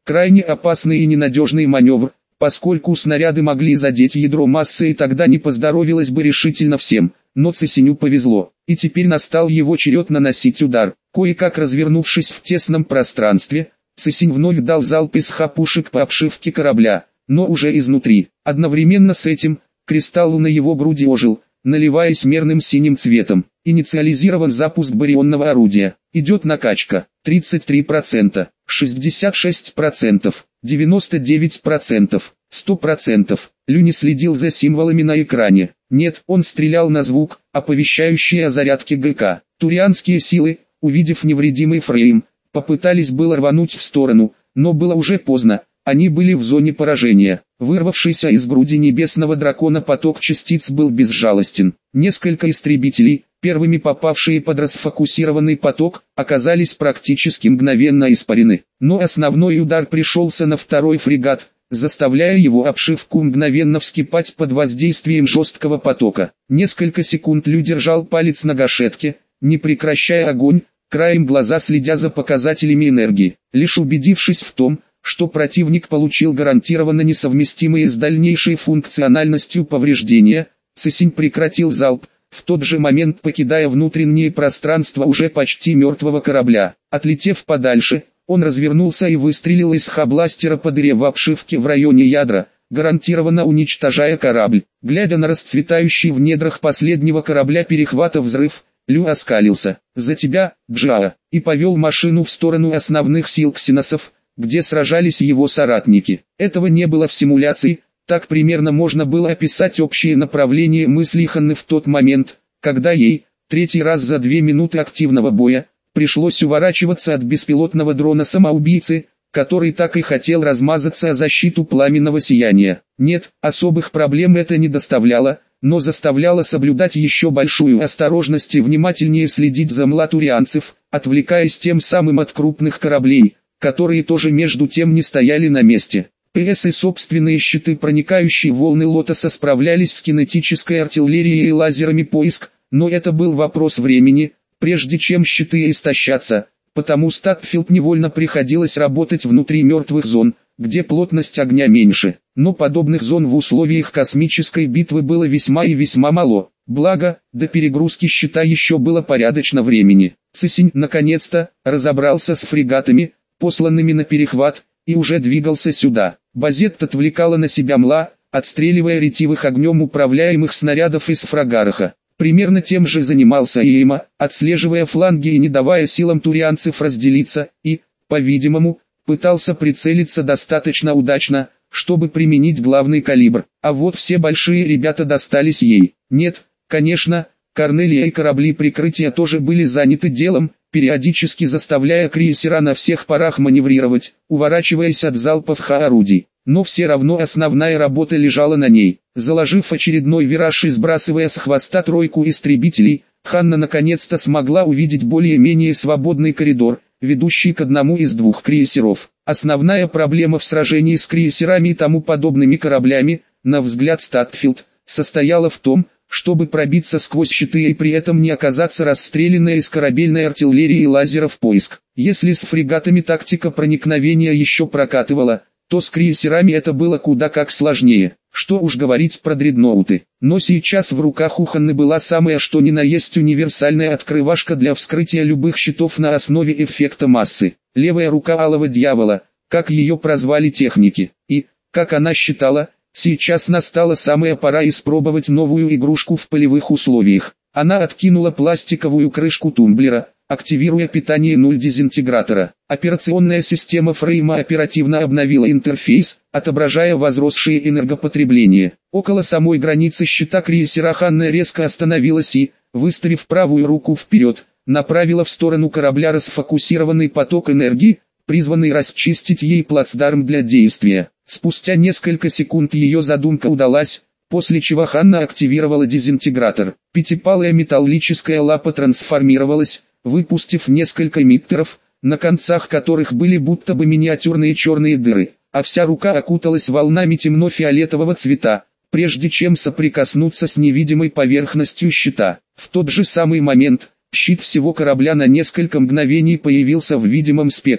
Крайне опасный и ненадежный маневр, поскольку снаряды могли задеть ядро массы, и тогда не поздоровилось бы решительно всем. Но Цесиню повезло, и теперь настал его черед наносить удар. Кое-как развернувшись в тесном пространстве, Цесинь вновь дал залп из пушек по обшивке корабля, но уже изнутри. Одновременно с этим, кристалл на его груди ожил, наливаясь мерным синим цветом. Инициализирован запуск барионного орудия. Идет накачка. 33%, 66%, 99%, 100%. Люни следил за символами на экране. Нет, он стрелял на звук, оповещающий о зарядке ГК. Турианские силы, увидев невредимый фрейм, попытались было рвануть в сторону, но было уже поздно. Они были в зоне поражения. Вырвавшийся из груди небесного дракона поток частиц был безжалостен. Несколько истребителей, первыми попавшие под расфокусированный поток, оказались практически мгновенно испарены. Но основной удар пришелся на второй фрегат, заставляя его обшивку мгновенно вскипать под воздействием жесткого потока. Несколько секунд Лю держал палец на гашетке, не прекращая огонь, краем глаза следя за показателями энергии. Лишь убедившись в том, что противник получил гарантированно несовместимые с дальнейшей функциональностью повреждения, Цесинь прекратил залп, в тот же момент покидая внутреннее пространство уже почти мертвого корабля. Отлетев подальше, он развернулся и выстрелил из бластера по дыре в обшивке в районе ядра, гарантированно уничтожая корабль. Глядя на расцветающий в недрах последнего корабля перехвата взрыв, Лю оскалился. «За тебя, Джао!» и повел машину в сторону основных сил ксеносов, где сражались его соратники. Этого не было в симуляции, так примерно можно было описать общее направление мыслей Ханны в тот момент, когда ей, третий раз за 2 минуты активного боя, пришлось уворачиваться от беспилотного дрона-самоубийцы, который так и хотел размазаться о защиту пламенного сияния. Нет, особых проблем это не доставляло, но заставляло соблюдать еще большую осторожность и внимательнее следить за млатурианцев, отвлекаясь тем самым от крупных кораблей, которые тоже между тем не стояли на месте. ПС и собственные щиты проникающие волны Лотоса справлялись с кинетической артиллерией и лазерами поиск, но это был вопрос времени, прежде чем щиты истощатся, потому Статфилд невольно приходилось работать внутри мертвых зон, где плотность огня меньше. Но подобных зон в условиях космической битвы было весьма и весьма мало. Благо, до перегрузки щита еще было порядочно времени. Цесинь, наконец-то, разобрался с фрегатами, посланными на перехват, и уже двигался сюда. Базетт отвлекала на себя Мла, отстреливая ретивых огнем управляемых снарядов из фрагараха. Примерно тем же занимался и Эйма, отслеживая фланги и не давая силам турианцев разделиться, и, по-видимому, пытался прицелиться достаточно удачно, чтобы применить главный калибр. А вот все большие ребята достались ей. Нет, конечно, Корнелия и корабли прикрытия тоже были заняты делом, периодически заставляя крейсера на всех парах маневрировать, уворачиваясь от залпов орудий. Но все равно основная работа лежала на ней. Заложив очередной вираж и сбрасывая с хвоста тройку истребителей, Ханна наконец-то смогла увидеть более-менее свободный коридор, ведущий к одному из 2 крейсеров. Основная проблема в сражении с крейсерами и тому подобными кораблями, на взгляд Статфилд, состояла в том, чтобы пробиться сквозь щиты и при этом не оказаться расстрелянной из корабельной артиллерии и лазеров поиск. Если с фрегатами тактика проникновения еще прокатывала, то с крейсерами это было куда как сложнее. Что уж говорить про дредноуты. Но сейчас в руках у Ханны была самая что ни на есть универсальная открывашка для вскрытия любых щитов на основе эффекта массы. Левая рука Алого Дьявола, как ее прозвали техники. И, как она считала, сейчас настала самая пора испробовать новую игрушку в полевых условиях. Она откинула пластиковую крышку тумблера, активируя питание 0 дезинтегратора. Операционная система Фрейма оперативно обновила интерфейс, отображая возросшее энергопотребление. Около самой границы щита крейсера Ханна резко остановилась и, выставив правую руку вперед, направила в сторону корабля расфокусированный поток энергии, призванный расчистить ей плацдарм для действия. Спустя несколько секунд ее задумка удалась, после чего Ханна активировала дезинтегратор. Пятипалая металлическая лапа трансформировалась, выпустив несколько эмиттеров, на концах которых были будто бы миниатюрные черные дыры, а вся рука окуталась волнами темно-фиолетового цвета, прежде чем соприкоснуться с невидимой поверхностью щита. В тот же самый момент, щит всего корабля на несколько мгновений появился в видимом спектре.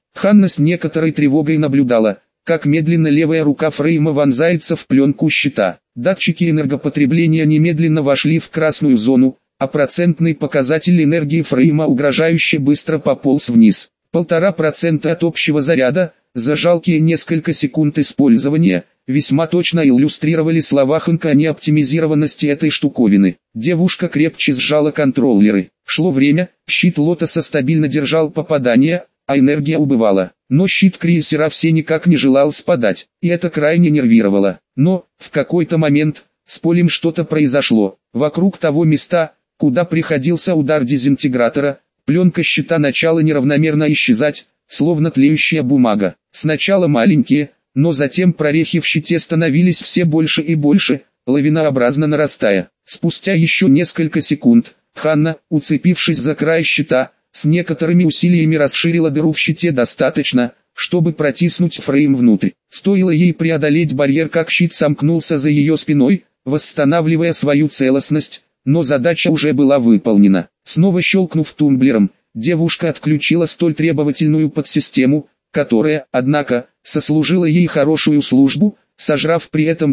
Ханна с некоторой тревогой наблюдала, как медленно левая рука Фрейма вонзается в пленку щита. Датчики энергопотребления немедленно вошли в красную зону, а процентный показатель энергии Фрейма угрожающе быстро пополз вниз. 1,5% от общего заряда, за жалкие несколько секунд использования, весьма точно иллюстрировали слова Хэнка о неоптимизированности этой штуковины. Девушка крепче сжала контроллеры. Шло время, щит Лотоса стабильно держал попадания, а энергия убывала. Но щит крейсера все никак не желал спадать, и это крайне нервировало. Но, в какой-то момент, с полем что-то произошло. Вокруг того места, куда приходился удар дезинтегратора, пленка щита начала неравномерно исчезать, словно тлеющая бумага. Сначала маленькие, но затем прорехи в щите становились все больше и больше, лавинообразно нарастая. Спустя еще несколько секунд, Ханна, уцепившись за край щита, с некоторыми усилиями расширила дыру в щите достаточно, чтобы протиснуть Фрейм внутрь. Стоило ей преодолеть барьер, как щит сомкнулся за ее спиной, восстанавливая свою целостность, но задача уже была выполнена. Снова щелкнув тумблером, девушка отключила столь требовательную подсистему, которая, однако, сослужила ей хорошую службу, сожрав при этом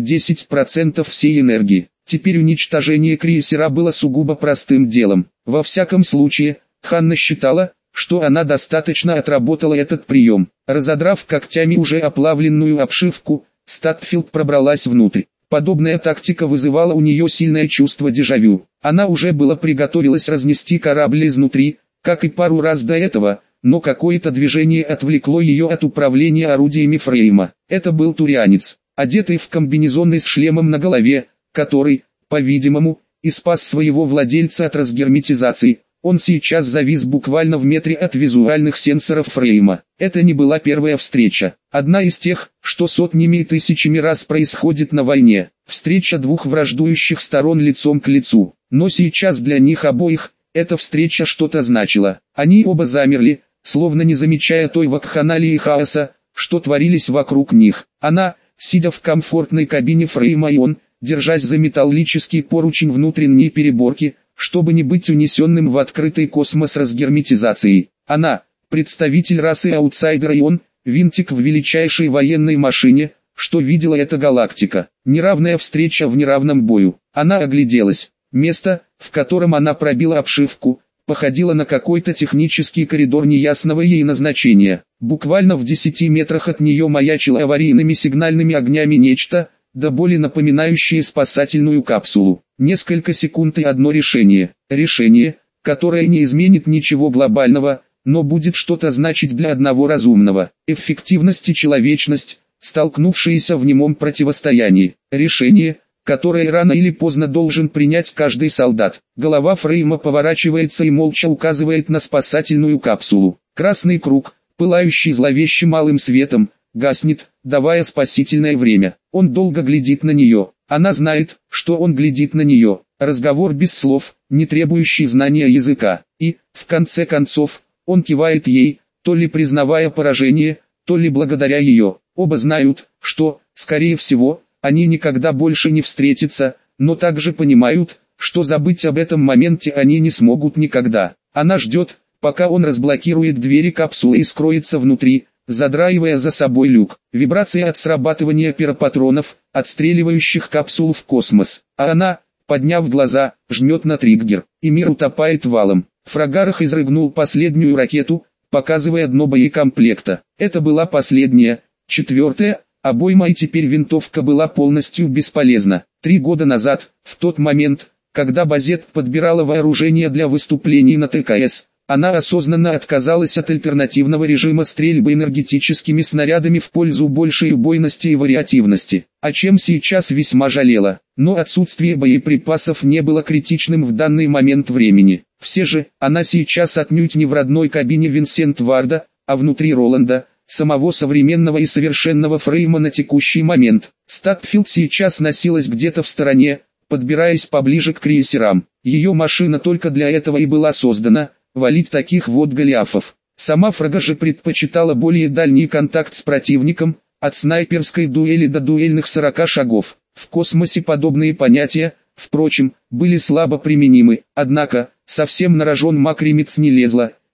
10% всей энергии. Теперь уничтожение крейсера было сугубо простым делом. Во всяком случае, Ханна считала, что она достаточно отработала этот прием. Разодрав когтями уже оплавленную обшивку, Статфилд пробралась внутрь. Подобная тактика вызывала у нее сильное чувство дежавю. Она уже было приготовилась разнести корабль изнутри, как и пару раз до этого, но какое-то движение отвлекло ее от управления орудиями Фрейма. Это был турианец, одетый в комбинезон и с шлемом на голове, который, по-видимому, и спас своего владельца от разгерметизации. Он сейчас завис буквально в метре от визуальных сенсоров Фрейма. Это не была первая встреча. Одна из тех, что сотнями и тысячами раз происходит на войне. Встреча двух враждующих сторон лицом к лицу. Но сейчас для них обоих, эта встреча что-то значила. Они оба замерли, словно не замечая той вакханалии и хаоса, что творились вокруг них. Она, сидя в комфортной кабине Фрейма, и он, держась за металлический поручень внутренней переборки, чтобы не быть унесенным в открытый космос разгерметизацией. Она, представитель расы аутсайдера, и он, винтик в величайшей военной машине, что видела эта галактика. Неравная встреча в неравном бою. Она огляделась. Место, в котором она пробила обшивку, походило на какой-то технический коридор неясного ей назначения. Буквально в 10 метрах от нее маячило аварийными сигнальными огнями нечто, до боли напоминающее спасательную капсулу. Несколько секунд и одно решение. Решение, которое не изменит ничего глобального, но будет что-то значить для одного разумного. Эффективность и человечность, столкнувшиеся в немом противостоянии. Решение, которое рано или поздно должен принять каждый солдат. Голова Фрейма поворачивается и молча указывает на спасательную капсулу. Красный круг, пылающий зловещим малым светом, гаснет, давая спасительное время. Он долго глядит на нее. Она знает, что он глядит на нее. Разговор без слов, не требующий знания языка. И, в конце концов, он кивает ей, то ли признавая поражение, то ли благодаря ее. Оба знают, что, скорее всего, они никогда больше не встретятся, но также понимают, что забыть об этом моменте они не смогут никогда. Она ждет, пока он разблокирует двери капсулы и скроется внутри, задраивая за собой люк. Вибрация от срабатывания пиропатронов, отстреливающих капсулу в космос. А она, подняв глаза, жмет на триггер, и мир утопает валом. Фрагарах изрыгнул последнюю ракету, показывая дно боекомплекта. Это была последняя, четвертая, обойма, и теперь винтовка была полностью бесполезна. 3 года назад, в тот момент, когда Базет подбирала вооружение для выступлений на ТКС, она осознанно отказалась от альтернативного режима стрельбы энергетическими снарядами в пользу большей убойности и вариативности, о чем сейчас весьма жалела. Но отсутствие боеприпасов не было критичным в данный момент времени. Все же, она сейчас отнюдь не в родной кабине Винсент Варда, а внутри Роланда, самого современного и совершенного Фрейма на текущий момент. Статфилд сейчас носилась где-то в стороне, подбираясь поближе к крейсерам. Ее машина только для этого и была создана — валить таких вот голиафов. Сама Фрага же предпочитала более дальний контакт с противником, от снайперской дуэли до дуэльных 40 шагов. В космосе подобные понятия, впрочем, были слабо применимы, однако, совсем на рожон Макримец не лезла,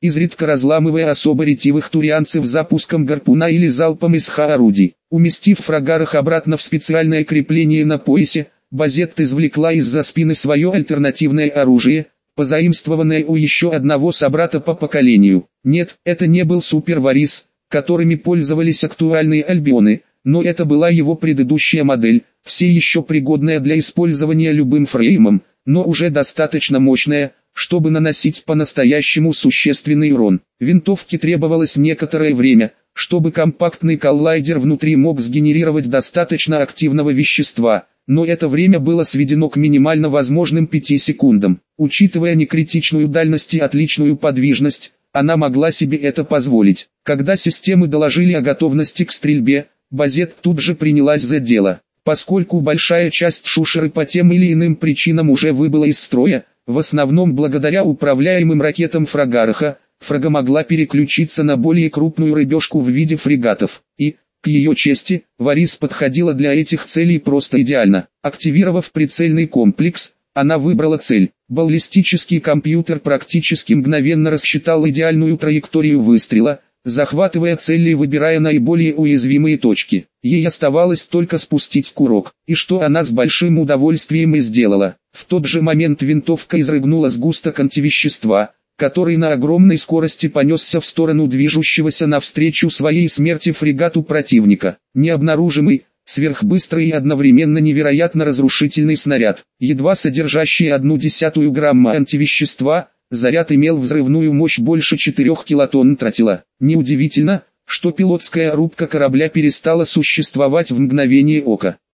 изредка разламывая особо ретивых турианцев запуском гарпуна или залпом из ха-орудий. Уместив фрагарах обратно в специальное крепление на поясе, Базетт извлекла из-за спины свое альтернативное оружие, позаимствованное у еще одного собрата по поколению. Нет, это не был супер-варис, которыми пользовались актуальные альбионы, но это была его предыдущая модель, все еще пригодная для использования любым фреймом, но уже достаточно мощная, чтобы наносить по-настоящему существенный урон. Винтовке требовалось некоторое время, чтобы компактный коллайдер внутри мог сгенерировать достаточно активного вещества, но это время было сведено к минимально возможным 5 секундам. Учитывая некритичную дальность и отличную подвижность, она могла себе это позволить. Когда системы доложили о готовности к стрельбе, Базетт тут же принялась за дело. Поскольку большая часть шушеры по тем или иным причинам уже выбыла из строя, в основном благодаря управляемым ракетам Фрагараха, Фрага могла переключиться на более крупную рыбешку в виде фрегатов, и, к ее чести, Варис подходила для этих целей просто идеально. Активировав прицельный комплекс, она выбрала цель. Баллистический компьютер практически мгновенно рассчитал идеальную траекторию выстрела, захватывая цель и выбирая наиболее уязвимые точки. Ей оставалось только спустить курок, и что она с большим удовольствием и сделала. В тот же момент винтовка изрыгнула сгусток антивещества, который на огромной скорости понесся в сторону движущегося навстречу своей смерти фрегату противника. Необнаружимый, сверхбыстрый и одновременно невероятно разрушительный снаряд, едва содержащий 0,1 грамма антивещества, заряд имел взрывную мощь больше 4 килотонн тротила. Неудивительно, что пилотская рубка корабля перестала существовать в мгновение ока.